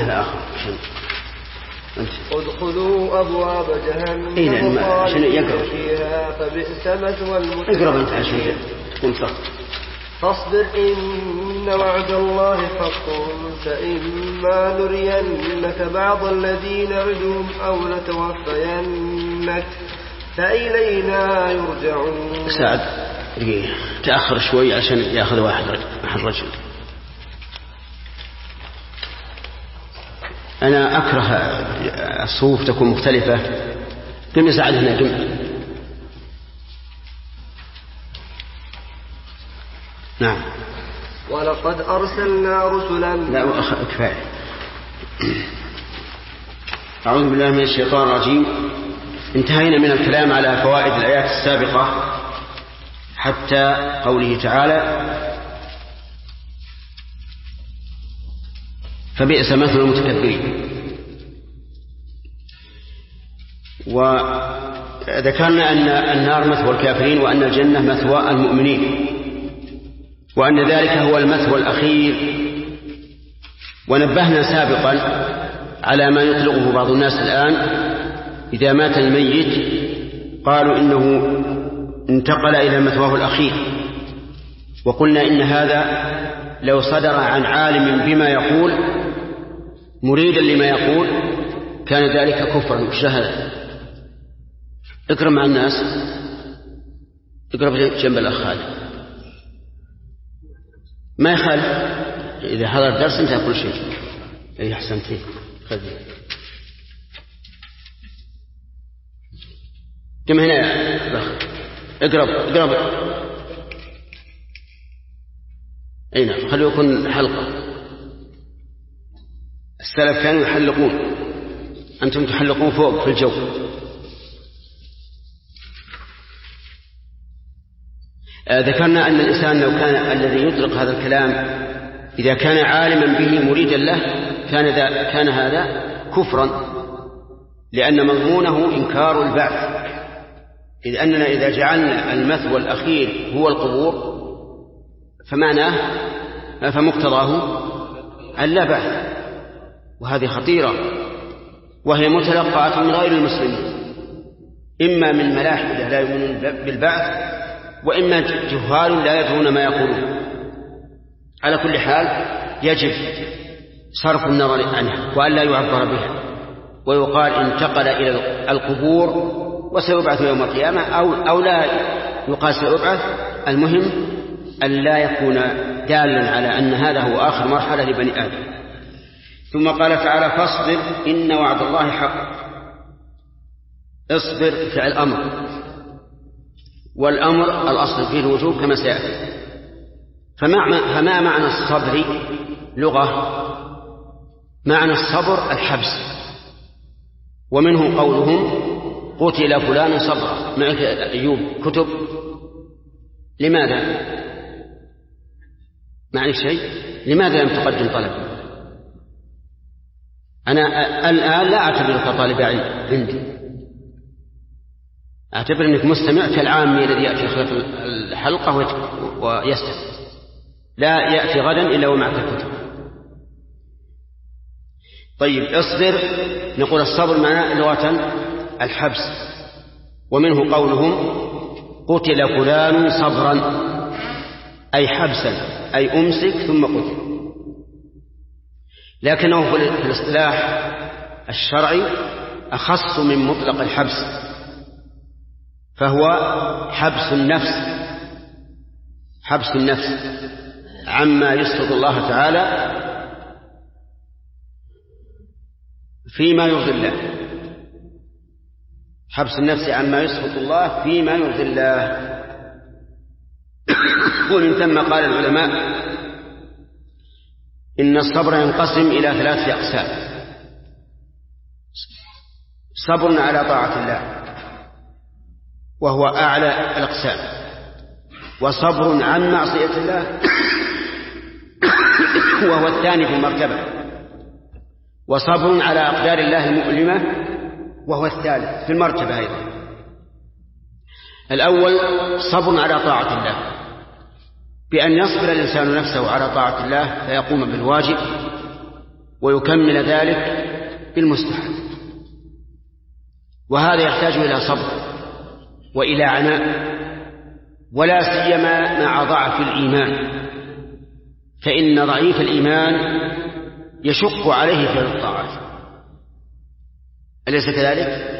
ادخلوا أبواب جهنم خالدين فيها فبئس مثوى المتكبرين. فاصبر إن وعد الله حق فإما نرينك بعض الذين نعدهم أو نتوفينك فإلينا يرجعون. سعد تأخر شوي عشان يأخذ واحد رجل. أنا أكره الصفوف تكون مختلفة. قم سعد هنا قم. نعم. ولقد أرسلنا رسلا. لا كفاية. أعوذ بالله من الشيطان الرجيم. انتهينا من الكلام على فوائد الآيات السابقة حتى قوله تعالى فبئس مثل المتكبرين. وذكرنا أن النار مثوى الكافرين وأن الجنة مثوى المؤمنين وأن ذلك هو المثوى الأخير. ونبهنا سابقا على ما يطلقه بعض الناس الآن إذا مات الميت قالوا إنه انتقل إلى مثواه الأخير، وقلنا إن هذا لو صدر عن عالم بما يقول مريدا لما يقول كان ذلك كفرا وشهادة. اقرأ مع الناس، اقرأ جنب الأخ خالد ما يخالف. إذا حضر الدرس انتهى كل شيء. أي أحسنت فيه. خذي كم هنا يا أخ. اقرب. أي نعم، خلوا يكون حلقة. السلف كانوا يحلقون، أنتم تحلقون فوق في الجو. ذكرنا أن الإنسان لو كان الذي يطلق هذا الكلام إذا كان عالما به مريدا له كان هذا كفرا، لأن مضمونه إنكار البعث. إذ أننا إذا جعلنا المثوى الأخير هو القبور فمقتضاه أن لا بعث، وهذه خطيرة. وهي متلقاة من غير المسلمين، إما من ملاحدة لا يؤمنون بالبعث، وإما جهال لا يدرون ما يقولون. على كل حال يجب صرف النظر عنها وأن لا يعبر بها، ويقال انتقل إلى القبور وسيبعث يوم القيامة أو لا يقال سيبعث. المهم أن لا يكون دالا على أن هذا هو آخر مرحلة لبني آدم. ثم قال تعالى فاصبر إن وعد الله حق. اصبر فعل أمر، والأمر الأصل فيه الوجوب كما سيأتي. فما معنى الصبر لغة؟ معنى الصبر الحبس، ومنه قولهم قتل فلان صبرا. معك أيوب كتب؟ لماذا؟ معنى شيء؟ لماذا لم تقدم طلب؟ أنا الآن لا أعتبرك طالب علم عندي، أعتبر أنك مستمع كالعامي الذي يأتي خلف الحلقة ويستمع، لا يأتي غدا إلا ومعك الكتب. طيب اصبر، نقول الصبر معناه لغة الحبس، ومنه قولهم قتل فلان صبرا أي حبسا، أي أمسك ثم قتل. لكنه في الاصطلاح الشرعي أخص من مطلق الحبس، فهو حبس النفس عما يسخط الله تعالى فيما يرضي الله، حبس النفس عما يسخط الله فيما يرضي الله. ومن ثم قال العلماء إن الصبر ينقسم إلى 3 أقسام: صبر على طاعة الله وهو أعلى الأقسام، وصبر عن معصية الله وهو الثاني في المرتبة، وصبر على أقدار الله المؤلمة وهو الثالث في المرتبة أيضا. الأول صبر على طاعة الله، بأن يصبر الإنسان نفسه على طاعة الله فيقوم بالواجب ويكمل ذلك بالمستحب، وهذا يحتاج إلى صبر وإلى عناء، ولا سيما مع ضعف الإيمان، فإن ضعيف الإيمان يشق عليه فعل الطاعات، أليس كذلك؟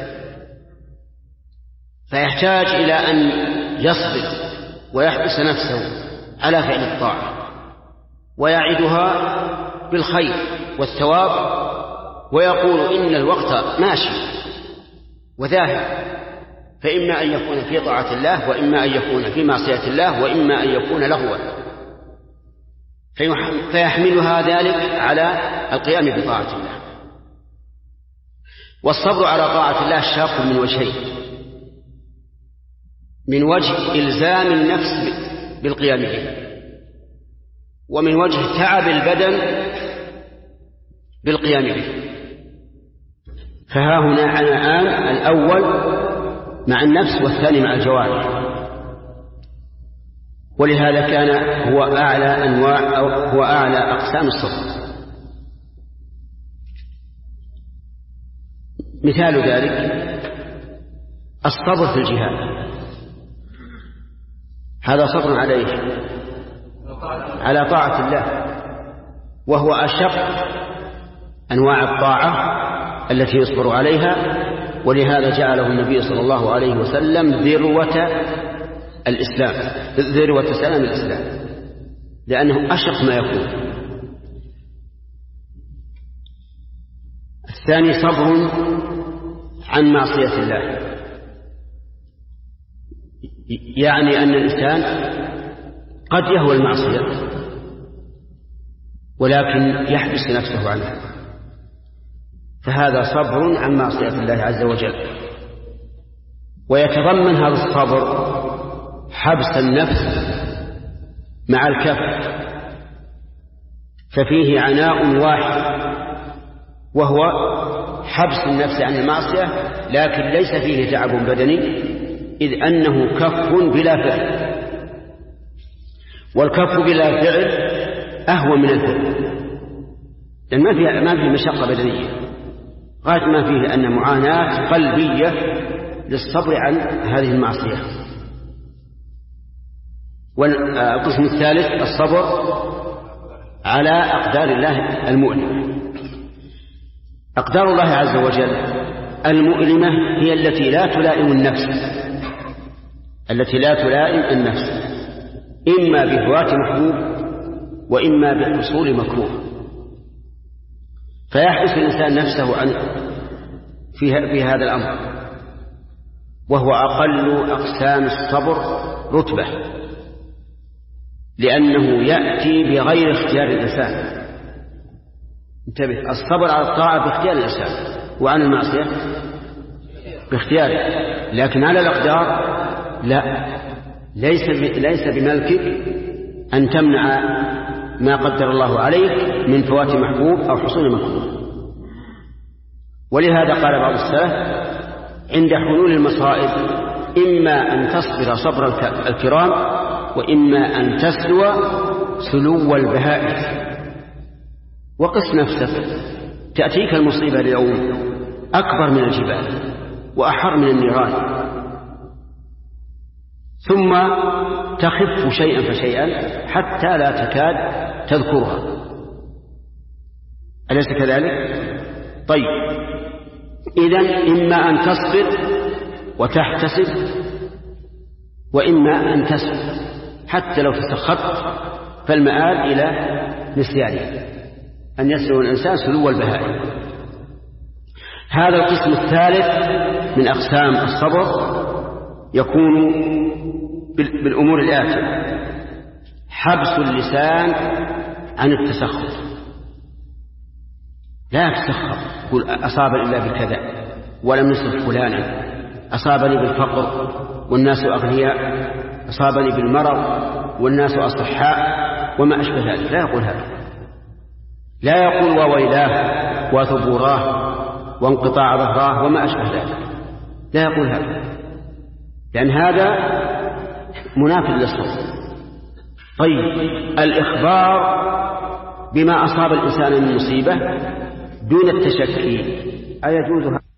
فيحتاج إلى أن يصبر ويحبس نفسه على فعل الطاعة ويعدها بالخير والثواب، ويقول إن الوقت ماشي وذاهب، فإما أن يكون في طاعة الله، وإما أن يكون في معصية الله، وإما أن يكون لغوا، فيحملها ذلك على القيام بطاعة الله. والصبر على طاعة الله شاق من وجهين: من وجه إلزام النفس بالقيام به، ومن وجه تعب البدن بالقيام به. فها هنا عناءان: الأول مع النفس والثاني مع الجوارح، ولهذا كان هو أعلى أنواع أو هو أعلى أقسام الصبر. مثال ذلك الصبر في الجهاد، هذا صبر عليه على طاعة الله، وهو أشق أنواع الطاعة التي يصبر عليها، ولهذا جعله النبي صلى الله عليه وسلم ذروة سلام الإسلام، لأنه أشق ما يكون. الثاني صبر عن معصية الله، يعني أن الإنسان قد يهوى المعصية ولكن يحبس نفسه عنها، فهذا صبر عن معصية الله عز وجل. ويتضمن هذا الصبر حبس النفس مع الكف، ففيه عناء واحد وهو حبس النفس عن المعصية، لكن ليس فيه تعب بدني، إذ أنه كف بلا فعل، والكف بلا فعل أهون من الفعل، لأن ما فيه مشقة بدنية. غاية ما فيه أن معاناة قلبية للصبر عن هذه المعصية. والقسم الثالث الصبر على أقدار الله المؤلمة. أقدار الله عز وجل المؤلمة هي التي لا تلائم النفس، إما بفوات محبوب وإما بحصول مكروه، فيحبس الإنسان نفسه في هذا الأمر، وهو أقل أقسام الصبر رتبة، لأنه يأتي بغير اختيار الإنسان. انتبه، الصبر على الطاعة باختيار الإنسان، وعن المعصية باختياره، لكن على الأقدار لا، ليس بملكك أن تمنع ما قدر الله عليك من فوات محبوب أو حصول مكروه. ولهذا قال بعض السلف عند حلول المصائب إما أن تصبر صبر الكرام وإما أن تسلو سلو البهائم. وقس نفسك، تأتيك المصيبة اليوم أكبر من الجبال وأحر من النيران، ثم تخف شيئا فشيئا حتى لا تكاد تذكرها، أليس كذلك؟ طيب، إذن إما أن تصبر وتحتسب وإما أن تسلو، حتى لو تسخطت فالمآل إلى نسيانه، أن يسلو الإنسان سلو البهائم. هذا القسم الثالث من أقسام الصبر يكون بالأمور الآتية: حبس اللسان عن التسخط، لا تسخط قل أصاب إلا بكذا ولم يصب فلانا، أصابني بالفقر والناس أغنياء، أصابني بالمرض والناس أصحاء، وما أشبه ذلك. لا يقول هذا، لا يقول وويلاه وثبوراه وانقطاع ظهراه وما أشبه ذلك، لا يقول هذا، لأن هذا منافذ للصبر. طيب، الإخبار بما أصاب الإنسان من مصيبة دون التشكي أيجوز هذا؟